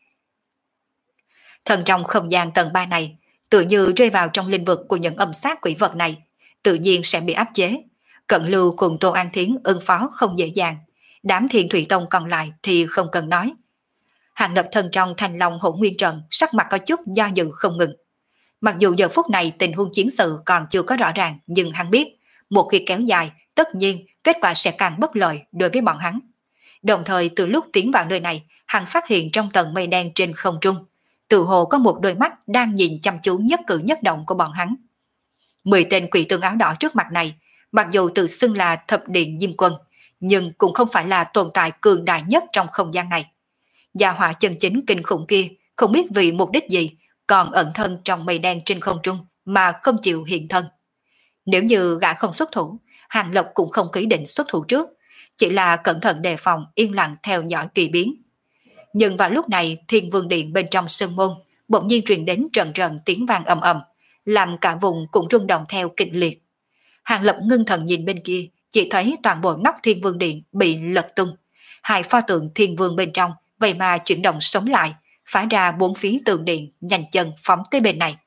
Thần trong không gian tầng ba này, tự như rơi vào trong lĩnh vực của những âm sát quỷ vật này, tự nhiên sẽ bị áp chế. Cận Lưu cùng Tô An Thiến ứng phó không dễ dàng, đám Thiên Thủy Tông còn lại thì không cần nói. Hàng Lập thân trong Thanh Long Hỗn Nguyên Trận, sắc mặt có chút do dự không ngừng. Mặc dù giờ phút này tình huống chiến sự còn chưa có rõ ràng, nhưng hắn biết, một khi kéo dài, tất nhiên kết quả sẽ càng bất lợi đối với bọn hắn. Đồng thời từ lúc tiến vào nơi này, hắn phát hiện trong tầng mây đen trên không trung, tự hồ có một đôi mắt đang nhìn chăm chú nhất cử nhất động của bọn hắn. Mười tên quỷ tướng áo đỏ trước mặt này, mặc dù tự xưng là thập điện Diêm Quân, nhưng cũng không phải là tồn tại cường đại nhất trong không gian này. Gia hỏa chân chính kinh khủng kia, không biết vì mục đích gì, còn ẩn thân trong mây đen trên không trung mà không chịu hiện thân. Nếu như gã không xuất thủ, Hàng Lập cũng không ký định xuất thủ trước, chỉ là cẩn thận đề phòng, yên lặng theo dõi kỳ biến. Nhưng vào lúc này, Thiên Vương Điện bên trong sân môn bỗng nhiên truyền đến trận trận tiếng vang ầm ầm, làm cả vùng cũng rung động theo kịch liệt. Hàng Lập ngưng thần nhìn bên kia, chỉ thấy toàn bộ nóc Thiên Vương Điện bị lật tung, hai pho tượng Thiên Vương bên trong vậy mà chuyển động sống lại, phá ra bốn phía tường điện, nhanh chân phóng tới bên này.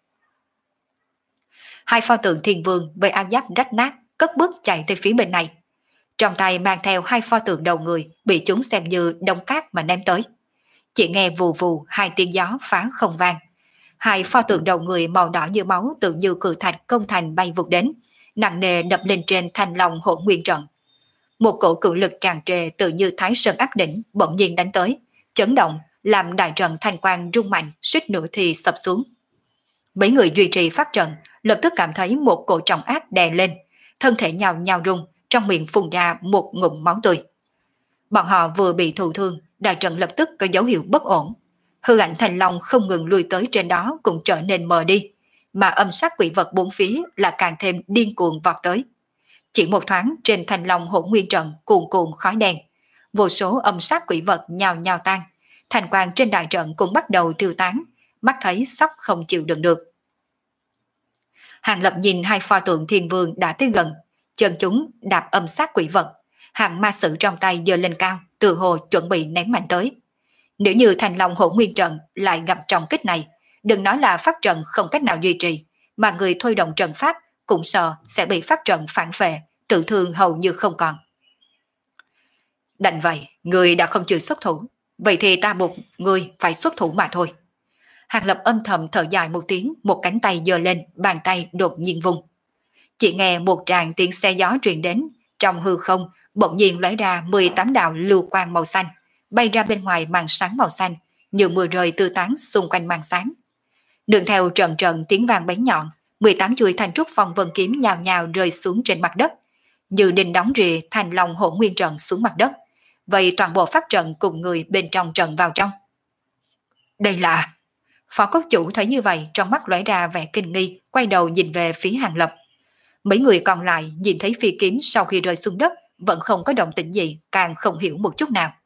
Hai pho tượng Thiên Vương với áo giáp rách nát cất bước chạy tới phía bên này, trong tay mang theo hai pho tượng đầu người bị chúng xem như đống cát mà ném tới. Chỉ nghe vù vù hai tiếng gió phá không vang, hai pho tượng đầu người màu đỏ như máu tự như cự thạch công thành bay vụt đến, nặng nề đập lên trên Thanh Long Hỗn Nguyên Trận. Một cổ cự lực tràn trề tự như Thái Sơn áp đỉnh bỗng nhiên đánh tới, chấn động làm đại trận thanh quang rung mạnh, suýt nữa thì sập xuống. Mấy người duy trì pháp trận lập tức cảm thấy một cổ trọng áp đè lên, thân thể nhào nhào rung, trong miệng phun ra một ngụm máu tươi. Bọn họ vừa bị thụ thương, đại trận lập tức có dấu hiệu bất ổn. Hư ảnh Thanh Long không ngừng lùi tới trên đó cũng trở nên mờ đi, mà âm sát quỷ vật bốn phía là càng thêm điên cuồng vọt tới. Chỉ một thoáng trên Thanh Long Hỗn Nguyên Trận cuồn cuộn khói đen, vô số âm sát quỷ vật nhào nhào tan, thành quang trên đại trận cũng bắt đầu tiêu tán, mắt thấy sắp không chịu đựng được. Hàng Lập nhìn hai pho tượng Thiên Vương đã tới gần, chân chúng đạp âm sát quỷ vật, hàng ma sử trong tay giơ lên cao, tự hồ chuẩn bị ném mạnh tới. Nếu như Thành Long Hổ Nguyên Trận lại gặp trọng kích này, đừng nói là pháp trận không cách nào duy trì, mà người thôi động trận pháp cũng sợ sẽ bị pháp trận phản phệ, tự thương hầu như không còn. Đành vậy, người đã không chịu xuất thủ, vậy thì ta buộc người phải xuất thủ mà thôi. Hàng Lập âm thầm thở dài một tiếng, một cánh tay giơ lên, bàn tay đột nhiên vung. Chỉ nghe một tràng tiếng xe gió truyền đến, trong hư không bỗng nhiên lóe ra mười tám đạo lưu quang màu xanh, bay ra bên ngoài màn sáng màu xanh, như mưa rơi tứ tán xung quanh màn sáng. Đường theo trận trận tiếng vang bén nhọn, mười tám chuôi thanh trúc phong vân kiếm nhào nhào rơi xuống trên mặt đất, như đinh đóng rìa Thành Long Hổ Nguyên Trận xuống mặt đất, vậy toàn bộ pháp trận cùng người bên trong trận vào trong. Đây là... Phó cốc chủ thấy như vậy, trong mắt lóe ra vẻ kinh nghi, quay đầu nhìn về phía Hàng Lập. Mấy người còn lại nhìn thấy phi kiếm sau khi rơi xuống đất vẫn không có động tĩnh gì, càng không hiểu một chút nào.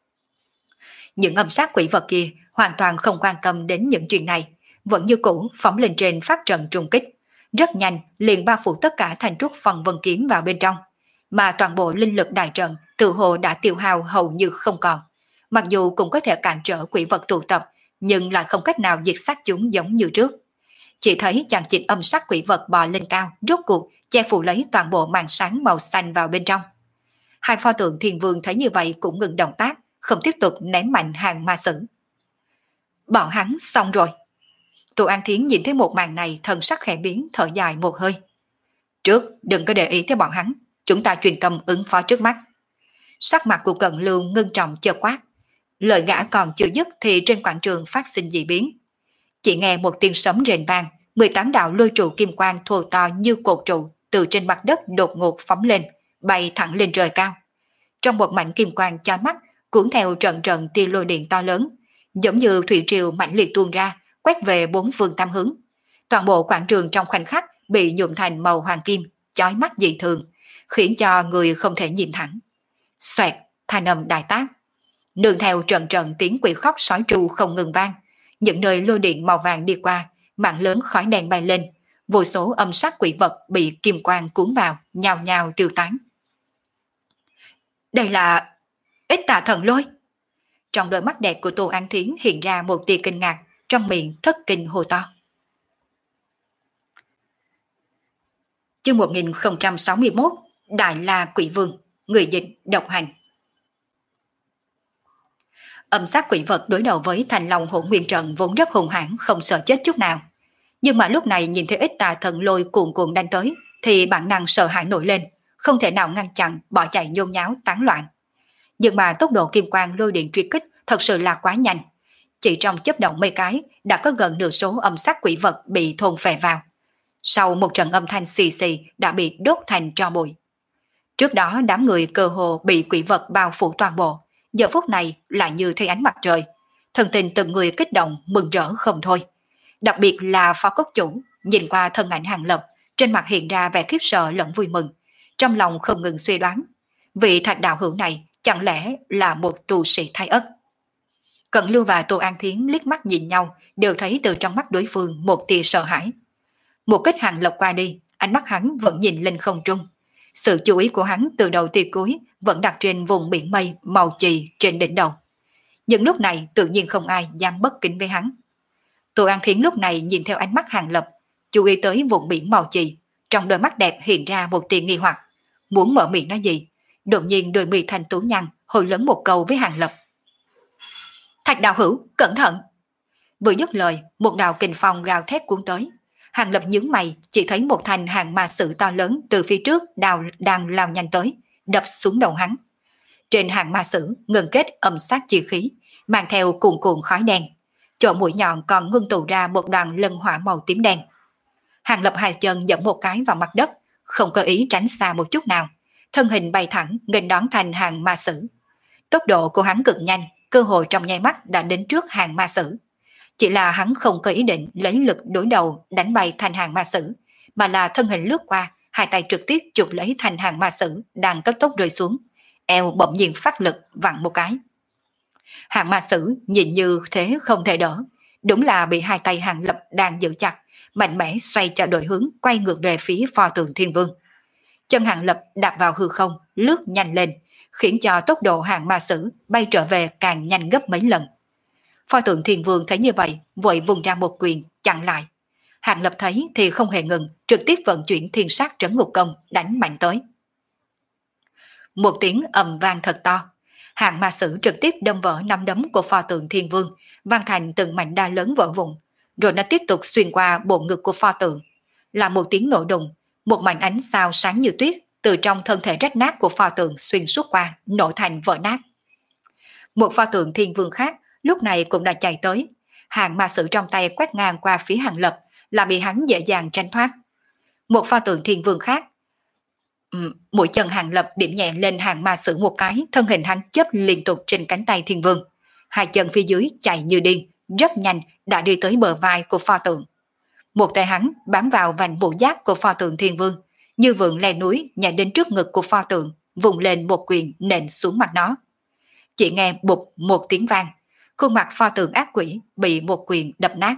Những âm sát quỷ vật kia hoàn toàn không quan tâm đến những chuyện này, vẫn như cũ phóng lên trên pháp trận trùng kích, rất nhanh liền bao phủ tất cả thanh trúc phần vân kiếm vào bên trong, mà toàn bộ linh lực đại trận tự hồ đã tiêu hao hầu như không còn. Mặc dù cũng có thể cản trở quỷ vật tụ tập, nhưng lại không cách nào diệt sát chúng giống như trước. Chỉ thấy chàng chịch âm sát quỷ vật bò lên cao, rốt cuộc che phủ lấy toàn bộ màn sáng màu xanh vào bên trong. Hai pho tượng thiên vương thấy như vậy cũng ngừng động tác, không tiếp tục ném mạnh hàng ma sử. Bọn hắn xong rồi. Tô An Thiến nhìn thấy một màn này, thần sắc khẽ biến, thở dài một hơi. Trước đừng có để ý tới bọn hắn, chúng ta chuyên tâm ứng phó trước mắt. Sắc mặt của Cận Lưu ngưng trọng chợt quát. Lời gã còn chưa dứt thì trên quảng trường phát sinh dị biến. Chỉ nghe một tiếng sấm rền vang, mười tám đạo lôi trụ kim quang thô to như cột trụ từ trên mặt đất đột ngột phóng lên, bay thẳng lên trời cao. Trong một mảnh kim quang chói mắt, cuốn theo trận trận tia lôi điện to lớn, giống như thủy triều mãnh liệt tuôn ra, quét về bốn phương tám hướng. Toàn bộ quảng trường trong khoảnh khắc bị nhuộm thành màu hoàng kim, chói mắt dị thường, khiến cho người không thể nhìn thẳng. Xoẹt, thanh âm đại tác. Nương theo trận trận tiếng quỷ khóc sói tru không ngừng vang, những nơi lôi điện màu vàng đi qua, mảng lớn khói đen bay lên, vô số âm sát quỷ vật bị kim quang cuốn vào, nhào nhào tiêu tán. Đây là Ít Tà Thần Lôi. Trong đôi mắt đẹp của Tô An Thiến hiện ra một tia kinh ngạc, trong miệng thất kinh hô to. Chương một nghìn không trăm sáu mươi mốt, Đại La Quỷ Vương, người dịch độc hành. Âm sát quỷ vật đối đầu với Thành Long Hổ Nguyên Trận vốn rất hùng hãn, không sợ chết chút nào. Nhưng mà lúc này nhìn thấy Ít Tà Thần Lôi cuồn cuộn đánh tới, thì bản năng sợ hãi nổi lên, không thể nào ngăn chặn, bỏ chạy nhôn nháo tán loạn. Nhưng mà tốc độ kim quang lôi điện truy kích thật sự là quá nhanh. Chỉ trong chớp động mấy cái đã có gần nửa số âm sát quỷ vật bị thôn phệ vào. Sau một trận âm thanh xì xì đã bị đốt thành tro bụi. Trước đó đám người cơ hồ bị quỷ vật bao phủ toàn bộ, giờ phút này lại như thấy ánh mặt trời. Thần tình từng người kích động mừng rỡ không thôi. Đặc biệt là phó cốc chủ, nhìn qua thân ảnh Hàng Lập, trên mặt hiện ra vẻ khiếp sợ lẫn vui mừng, trong lòng không ngừng suy đoán, vị Thạch đạo hữu này chẳng lẽ là một tu sĩ thái ất. Cận Lưu và Tô An Thiến liếc mắt nhìn nhau, đều thấy từ trong mắt đối phương một tia sợ hãi. Một kích Hàng Lập qua đi, ánh mắt hắn vẫn nhìn lên không trung. Sự chú ý của hắn từ đầu tới cuối vẫn đặt trên vùng biển mây màu chì trên đỉnh đầu. Nhưng lúc này tự nhiên không ai dám bất kính với hắn. Tô An Thiến lúc này nhìn theo ánh mắt Hàng Lập, chú ý tới vùng biển màu chì, trong đôi mắt đẹp hiện ra một tia nghi hoặc, muốn mở miệng nói gì. Đột nhiên đôi mi thành tú nhăn, hồi lớn một câu với Hàng Lập. Thạch đạo hữu, cẩn thận! Vừa dứt lời, một đạo kình phong gào thét cuốn tới. Hàng Lập nhướng mày, chỉ thấy một thanh hàng ma sử to lớn từ phía trước đào đang lao nhanh tới, đập xuống đầu hắn. Trên hàng ma sử ngừng kết âm sát chi khí, mang theo cuồn cuộn khói đen. Chỗ mũi nhọn còn ngưng tụ ra một đoàn lân hỏa màu tím đen. Hàng Lập hai chân giẫm một cái vào mặt đất, không có ý tránh xa một chút nào. Thân hình bay thẳng nghênh đón thành hàng ma sử. Tốc độ của hắn cực nhanh, cơ hội trong nháy mắt đã đến trước hàng ma sử. Chỉ là hắn không có ý định lấy lực đối đầu đánh bay thành hàng ma sử, mà là thân hình lướt qua, hai tay trực tiếp chụp lấy thành hàng ma sử đang cấp tốc rơi xuống, eo bỗng nhiên phát lực vặn một cái. Hàng ma sử nhìn như thế không thể đỡ, đúng là bị hai tay Hàng Lập đang giữ chặt, mạnh mẽ xoay cho đổi hướng quay ngược về phía pho tượng thiên vương. Chân Hàng Lập đạp vào hư không, lướt nhanh lên, khiến cho tốc độ Hàng Ma Sử bay trở về càng nhanh gấp mấy lần. Pho tượng Thiên Vương thấy như vậy, vội vùng ra một quyền chặn lại. Hàng Lập thấy thì không hề ngừng, trực tiếp vận chuyển thiên sát trấn ngục công đánh mạnh tới. Một tiếng ầm vang thật to, Hàng Ma Sử trực tiếp đâm vỡ năm đấm của pho tượng Thiên Vương, vang thành từng mảnh đá lớn vỡ vụn, rồi nó tiếp tục xuyên qua bộ ngực của pho tượng. Là một tiếng nổ đùng, một mảnh ánh sao sáng như tuyết từ trong thân thể rách nát của pho tượng xuyên suốt qua, nổ thành vỡ nát. Một pho tượng Thiên Vương khác lúc này cũng đã chạy tới, Hàng Ma Sử trong tay quét ngang qua phía Hàng Lập, là bị hắn dễ dàng tránh thoát. Một pho tượng Thiên Vương khác, um, mũi chân Hàng Lập điểm nhẹ lên Hàng Ma Sử một cái, thân hình hắn chớp liên tục trên cánh tay Thiên Vương, hai chân phía dưới chạy như điên, rất nhanh đã đi tới bờ vai của pho tượng. Một tay hắn bám vào vành bộ giáp của pho tượng Thiên Vương, như vượn leo núi nhảy đến trước ngực của pho tượng, vùng lên một quyền nện xuống mặt nó. Chỉ nghe bụp một tiếng vang, khuôn mặt pho tượng ác quỷ bị một quyền đập nát.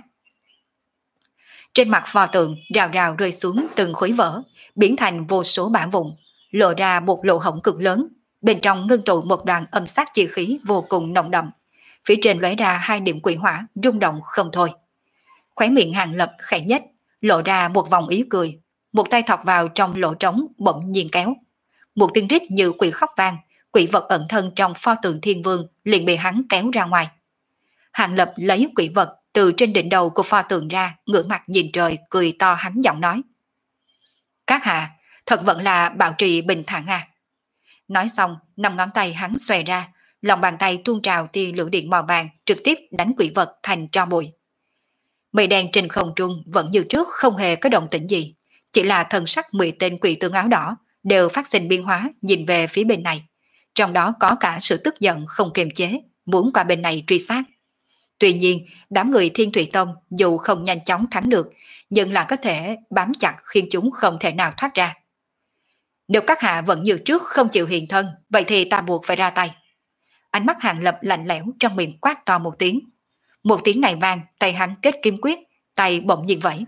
Trên mặt pho tượng rào rào rơi xuống từng khối vỡ, biến thành vô số bã vụn, lộ ra một lỗ hổng cực lớn, bên trong ngưng tụ một đoàn âm sát chi khí vô cùng nồng đậm. Phía trên lóe ra hai điểm quỷ hỏa rung động không thôi. Khóe miệng Hàng Lập khẽ nhếch, lộ ra một vòng ý cười, một tay thọc vào trong lỗ trống bỗng nhiên kéo. Một tiếng rít như quỷ khóc vang, quỷ vật ẩn thân trong pho tượng Thiên Vương liền bị hắn kéo ra ngoài. Hàng Lập lấy quỷ vật từ trên đỉnh đầu của pho tượng ra, ngửa mặt nhìn trời, cười to hắn giọng nói: "Các hạ, thật vẫn là bảo trì bình thản à?" Nói xong, năm ngón tay hắn xòe ra, lòng bàn tay tuôn trào tia lửa điện màu vàng, trực tiếp đánh quỷ vật thành tro bụi. Mây đen trên không trung vẫn như trước không hề có động tĩnh gì, chỉ là thần sắc mười tên quỷ tướng áo đỏ đều phát sinh biến hóa nhìn về phía bên này, trong đó có cả sự tức giận không kiềm chế, muốn qua bên này truy sát. Tuy nhiên, đám người Thiên Thủy Tông dù không nhanh chóng thắng được, nhưng là có thể bám chặt khiến chúng không thể nào thoát ra. Nếu các hạ vẫn như trước không chịu hiện thân, vậy thì ta buộc phải ra tay. Ánh mắt Hàng Lập lạnh lẽo, trong miệng quát to một tiếng. Một tiếng này vang, tay hắn kết kim quyết, tay bỗng nhiên vẫy.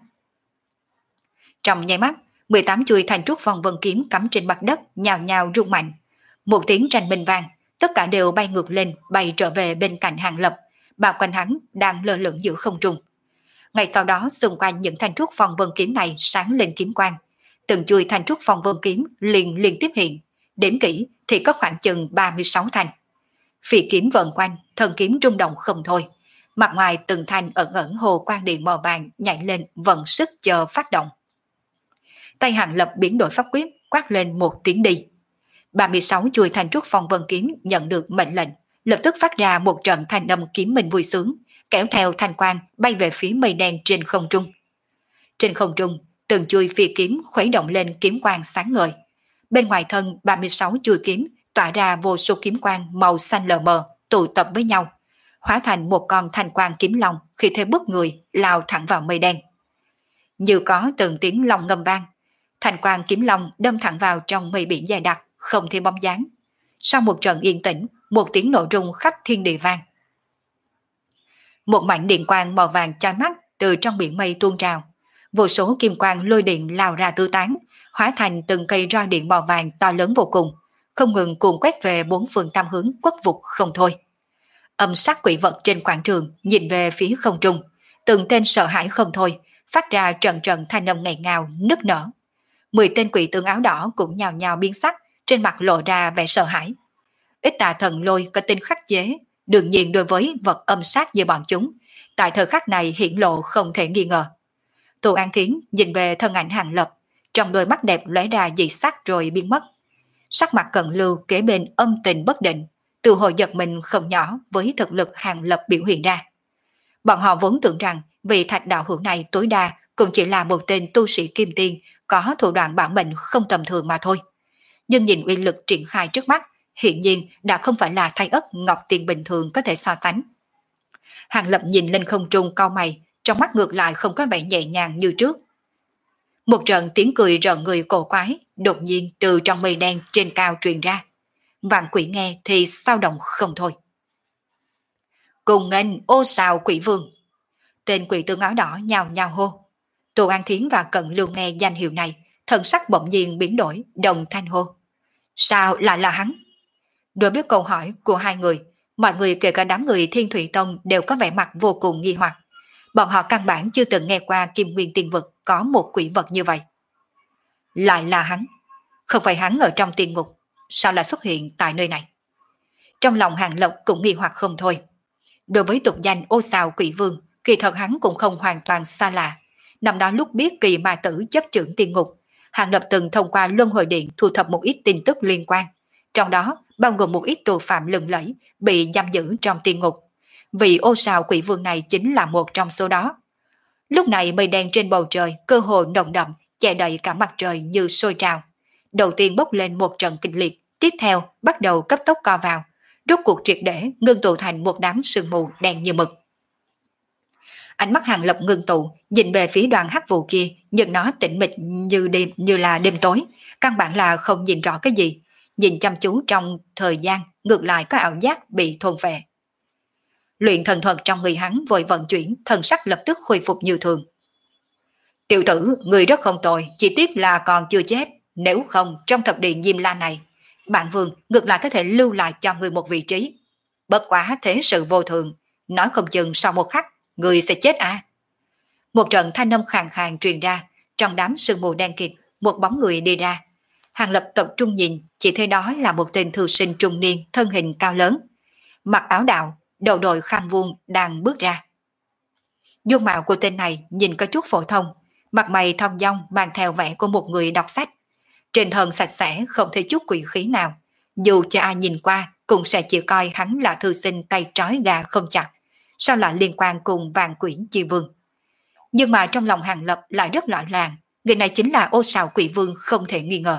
Trong nháy mắt, mười tám chuôi thành trúc phong vân kiếm cắm trên mặt đất nhào nhào rung mạnh. Một tiếng tranh minh vang, tất cả đều bay ngược lên, bay trở về bên cạnh Hàng Lập, bao quanh hắn đang lơ lửng giữa không trung. Ngay sau đó, xung quanh những thanh trúc phong vân kiếm này sáng lên kiếm quang, từng chuôi thanh trúc phong vân kiếm liền liên tiếp hiện, đếm kỹ thì có khoảng chừng ba mươi sáu thanh. Phỉ kiếm vần quanh, thần kiếm rung động không thôi. Mặt ngoài từng thanh ẩn ẩn hồ quang điện màu vàng nhảy lên, vận sức chờ phát động. Tay Hàng Lập biến đổi pháp quyết, quát lên một tiếng đi. ba mươi sáu chuôi thanh trúc phong vân kiếm nhận được mệnh lệnh, lập tức phát ra một trận thanh âm kiếm minh vui sướng, kéo theo thanh quang bay về phía mây đen trên không trung. Trên không trung, từng chuôi phi kiếm khuấy động lên kiếm quang sáng ngời. Bên ngoài thân ba mươi sáu chuôi kiếm tỏa ra vô số kiếm quang màu xanh lờ mờ tụ tập với nhau, hóa thành một con thanh quang kiếm long khi thế bức người lao thẳng vào mây đen. Như có từng tiếng long ngâm vang, thanh quang kiếm long đâm thẳng vào trong mây biển dày đặc, không thấy bóng dáng. Sau một trận yên tĩnh, một tiếng nổ rung khắp thiên địa vang. Một mảnh điện quang màu vàng chói mắt từ trong biển mây tuôn trào, vô số kim quang lôi điện lao ra tứ tán, hóa thành từng cây roi điện màu vàng to lớn vô cùng, không ngừng cuồn quét về bốn phương tam hướng, quất vụt không thôi. Âm sắc quỷ vật trên quảng trường nhìn về phía không trung, từng tên sợ hãi không thôi, phát ra trận trận thanh âm ngầy ngào nức nở. Mười tên quỷ tướng áo đỏ cũng nhào nhào biến sắc, trên mặt lộ ra vẻ sợ hãi. Ít tà thần lôi có tính khắc chế, đương nhiên đối với vật âm sát như bọn chúng, tại thời khắc này hiển lộ không thể nghi ngờ. Tô An Thiến nhìn về thân ảnh Hàng Lập, trong đôi mắt đẹp lóe ra dị sắc rồi biến mất. Sắc mặt Cận Lưu kế bên âm tình bất định, từ hồi giật mình không nhỏ với thực lực Hàng Lập biểu hiện ra. Bọn họ vốn tưởng rằng vị thạch đạo hữu này tối đa cũng chỉ là một tên tu sĩ kim tiên có thủ đoạn bảo mệnh không tầm thường mà thôi. Nhưng nhìn uy lực triển khai trước mắt, hiện nhiên đã không phải là Thái Ất Ngọc Tiền bình thường có thể so sánh. Hàng Lập nhìn lên không trung cau mày, trong mắt ngược lại không có vẻ nhẹ nhàng như trước. Một trận tiếng cười rợn người cổ quái đột nhiên từ trong mây đen trên cao truyền ra. Vạn quỷ nghe thì sao động không thôi. Cùng nghênh ô sào quỷ vương. Tên quỷ tướng áo đỏ nhào nhào hô. Tô An Thiến và Cận Lưu nghe danh hiệu này, thần sắc bỗng nhiên biến đổi, đồng thanh hô. Sao lại là hắn? Đối với câu hỏi của hai người, mọi người kể cả đám người Thiên Thủy Tông đều có vẻ mặt vô cùng nghi hoặc. Bọn họ căn bản chưa từng nghe qua Kim Nguyên Tiên Vực có một quỷ vật như vậy. Lại là hắn. Không phải hắn ở trong tiên ngục, sao lại xuất hiện tại nơi này? Trong lòng Hàng Lập cũng nghi hoặc không thôi. Đối với tục danh Ô Sào Quỷ Vương, kỳ thật hắn cũng không hoàn toàn xa lạ. Năm đó lúc biết kỳ ma tử chấp trưởng tiên ngục, Hàng Lập từng thông qua Luân Hồi Điện thu thập một ít tin tức liên quan. Trong đó bao gồm một ít tội phạm lừng lẫy bị giam giữ trong tiên ngục. Vị Ô Sào Quỷ Vương này chính là một trong số đó. Lúc này mây đen trên bầu trời cơ hồ nồng đậm, che đậy cả mặt trời như sôi trào. Đầu tiên bốc lên một trận kịch liệt, tiếp theo bắt đầu cấp tốc co vào, rốt cuộc triệt để ngưng tụ thành một đám sương mù đen như mực. Ánh mắt Hàng Lập ngưng tụ, nhìn về phía đoàn hắc vụ kia, nhưng nó tĩnh mịch như đêm, như là đêm tối, căn bản là không nhìn rõ cái gì. Nhìn chăm chú trong thời gian, ngược lại có ảo giác bị thôn phệ. Luyện thần thuật trong người hắn vội vận chuyển, thần sắc lập tức khôi phục như thường. Tiểu tử, người rất không tồi, chỉ tiếc là còn chưa chết. Nếu không, trong thập điện Diêm La này, bản vương ngược lại có thể lưu lại cho người một vị trí. Bất quá thế sự vô thường, nói không chừng sau một khắc, người sẽ chết à. Một trận thanh âm khàn khàn truyền ra, trong đám sương mù đen kịt, một bóng người đi ra. Hàng Lập tập trung nhìn, chỉ thấy đó là một tên thư sinh trung niên, thân hình cao lớn. Mặc áo đạo, đầu đội khăn vuông đang bước ra. Dung mạo của tên này nhìn có chút phổ thông, mặt mày thong dong mang theo vẻ của một người đọc sách. Trên thân sạch sẽ không thấy chút quỷ khí nào, dù cho ai nhìn qua cũng sẽ chỉ coi hắn là thư sinh tay trói gà không chặt, sao lại liên quan cùng vàng quỷ chi vương. Nhưng mà trong lòng Hàng Lập lại rất rõ ràng, người này chính là Ô Sào Quỷ Vương không thể nghi ngờ.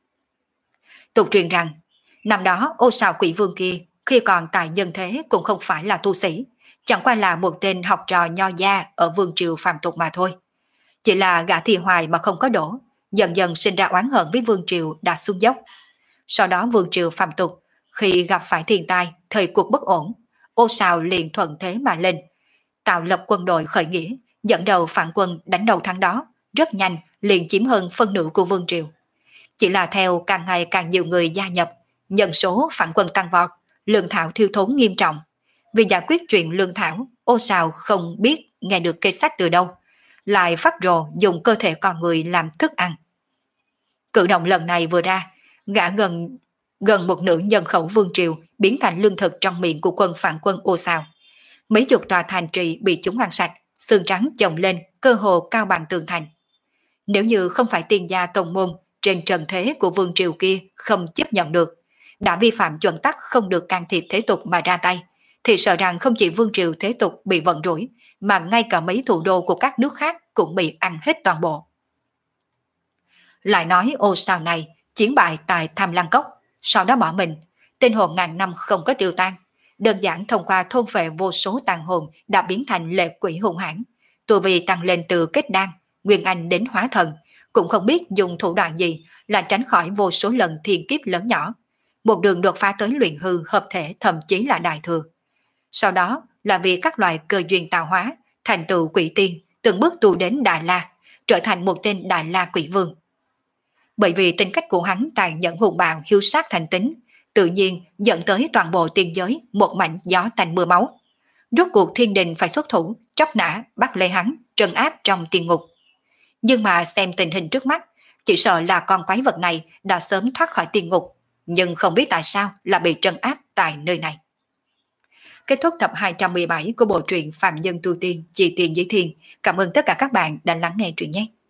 Tục truyền rằng, năm đó Ô Sào Quỷ Vương kia khi còn tại nhân thế cũng không phải là tu sĩ, chẳng qua là một tên học trò nho gia ở vương triều phàm tục mà thôi. Chỉ là gã thi hoài mà không có đổ, dần dần sinh ra oán hận với vương triều đã xuống dốc. Sau đó vương triều phàm tục, khi gặp phải thiên tai, thời cuộc bất ổn, Ô Sào liền thuận thế mà lên, tạo lập quân đội khởi nghĩa, dẫn đầu phản quân đánh đầu thắng đó, rất nhanh liền chiếm hơn phân nửa của vương triều. Chỉ là theo càng ngày càng nhiều người gia nhập, nhân số phản quân tăng vọt, lương thảo thiếu thốn nghiêm trọng. Vì giải quyết chuyện lương thảo, Ô Sào không biết nghe được cây sách từ đâu, lại phát rồ dùng cơ thể con người làm thức ăn. Cử động lần này vừa ra, gã gần gần một nửa nhân khẩu vương triều biến thành lương thực trong miệng của quân phản quân Ô Sào. Mấy chục tòa thành trì bị chúng ăn sạch, xương trắng chồng lên, cơ hồ cao bằng tường thành. Nếu như không phải tiên gia tông môn trên trần thế của vương triều kia không chấp nhận được, đã vi phạm chuẩn tắc không được can thiệp thế tục mà ra tay, thì sợ rằng không chỉ vương triều thế tục bị vận rủi, mà ngay cả mấy thủ đô của các nước khác cũng bị ăn hết toàn bộ. Lại nói Ô Sào này chiến bại tại Tham Lăng Cốc, sau đó bỏ mình, tên hồn ngàn năm không có tiêu tan, đơn giản thông qua thôn phệ vô số tàn hồn đã biến thành lệ quỷ hung hãn, tu vi tăng lên từ kết đan, nguyên anh đến hóa thần, cũng không biết dùng thủ đoạn gì là tránh khỏi vô số lần thiên kiếp lớn nhỏ, một đường đột phá tới luyện hư hợp thể, thậm chí là đại thừa. Sau đó là vì các loại cơ duyên tạo hóa, thành tựu quỷ tiên, từng bước tu đến Đại La, trở thành một tên Đại La quỷ vương. Bởi vì tính cách của hắn tàn nhẫn hung bạo, hiếu sát thành tính, tự nhiên dẫn tới toàn bộ tiên giới một mảnh gió tanh mưa máu. Rốt cuộc thiên đình phải xuất thủ, tróc nã, bắt lấy hắn, trấn áp trong tiên ngục. Nhưng mà xem tình hình trước mắt, chỉ sợ là con quái vật này đã sớm thoát khỏi tiên ngục, nhưng không biết tại sao là bị trấn áp tại nơi này. Kết thúc tập hai trăm mười bảy của bộ truyện Phạm Nhân Tu Tiên, Chi Tiền Giới Thiên. Cảm ơn tất cả các bạn đã lắng nghe truyện nhé.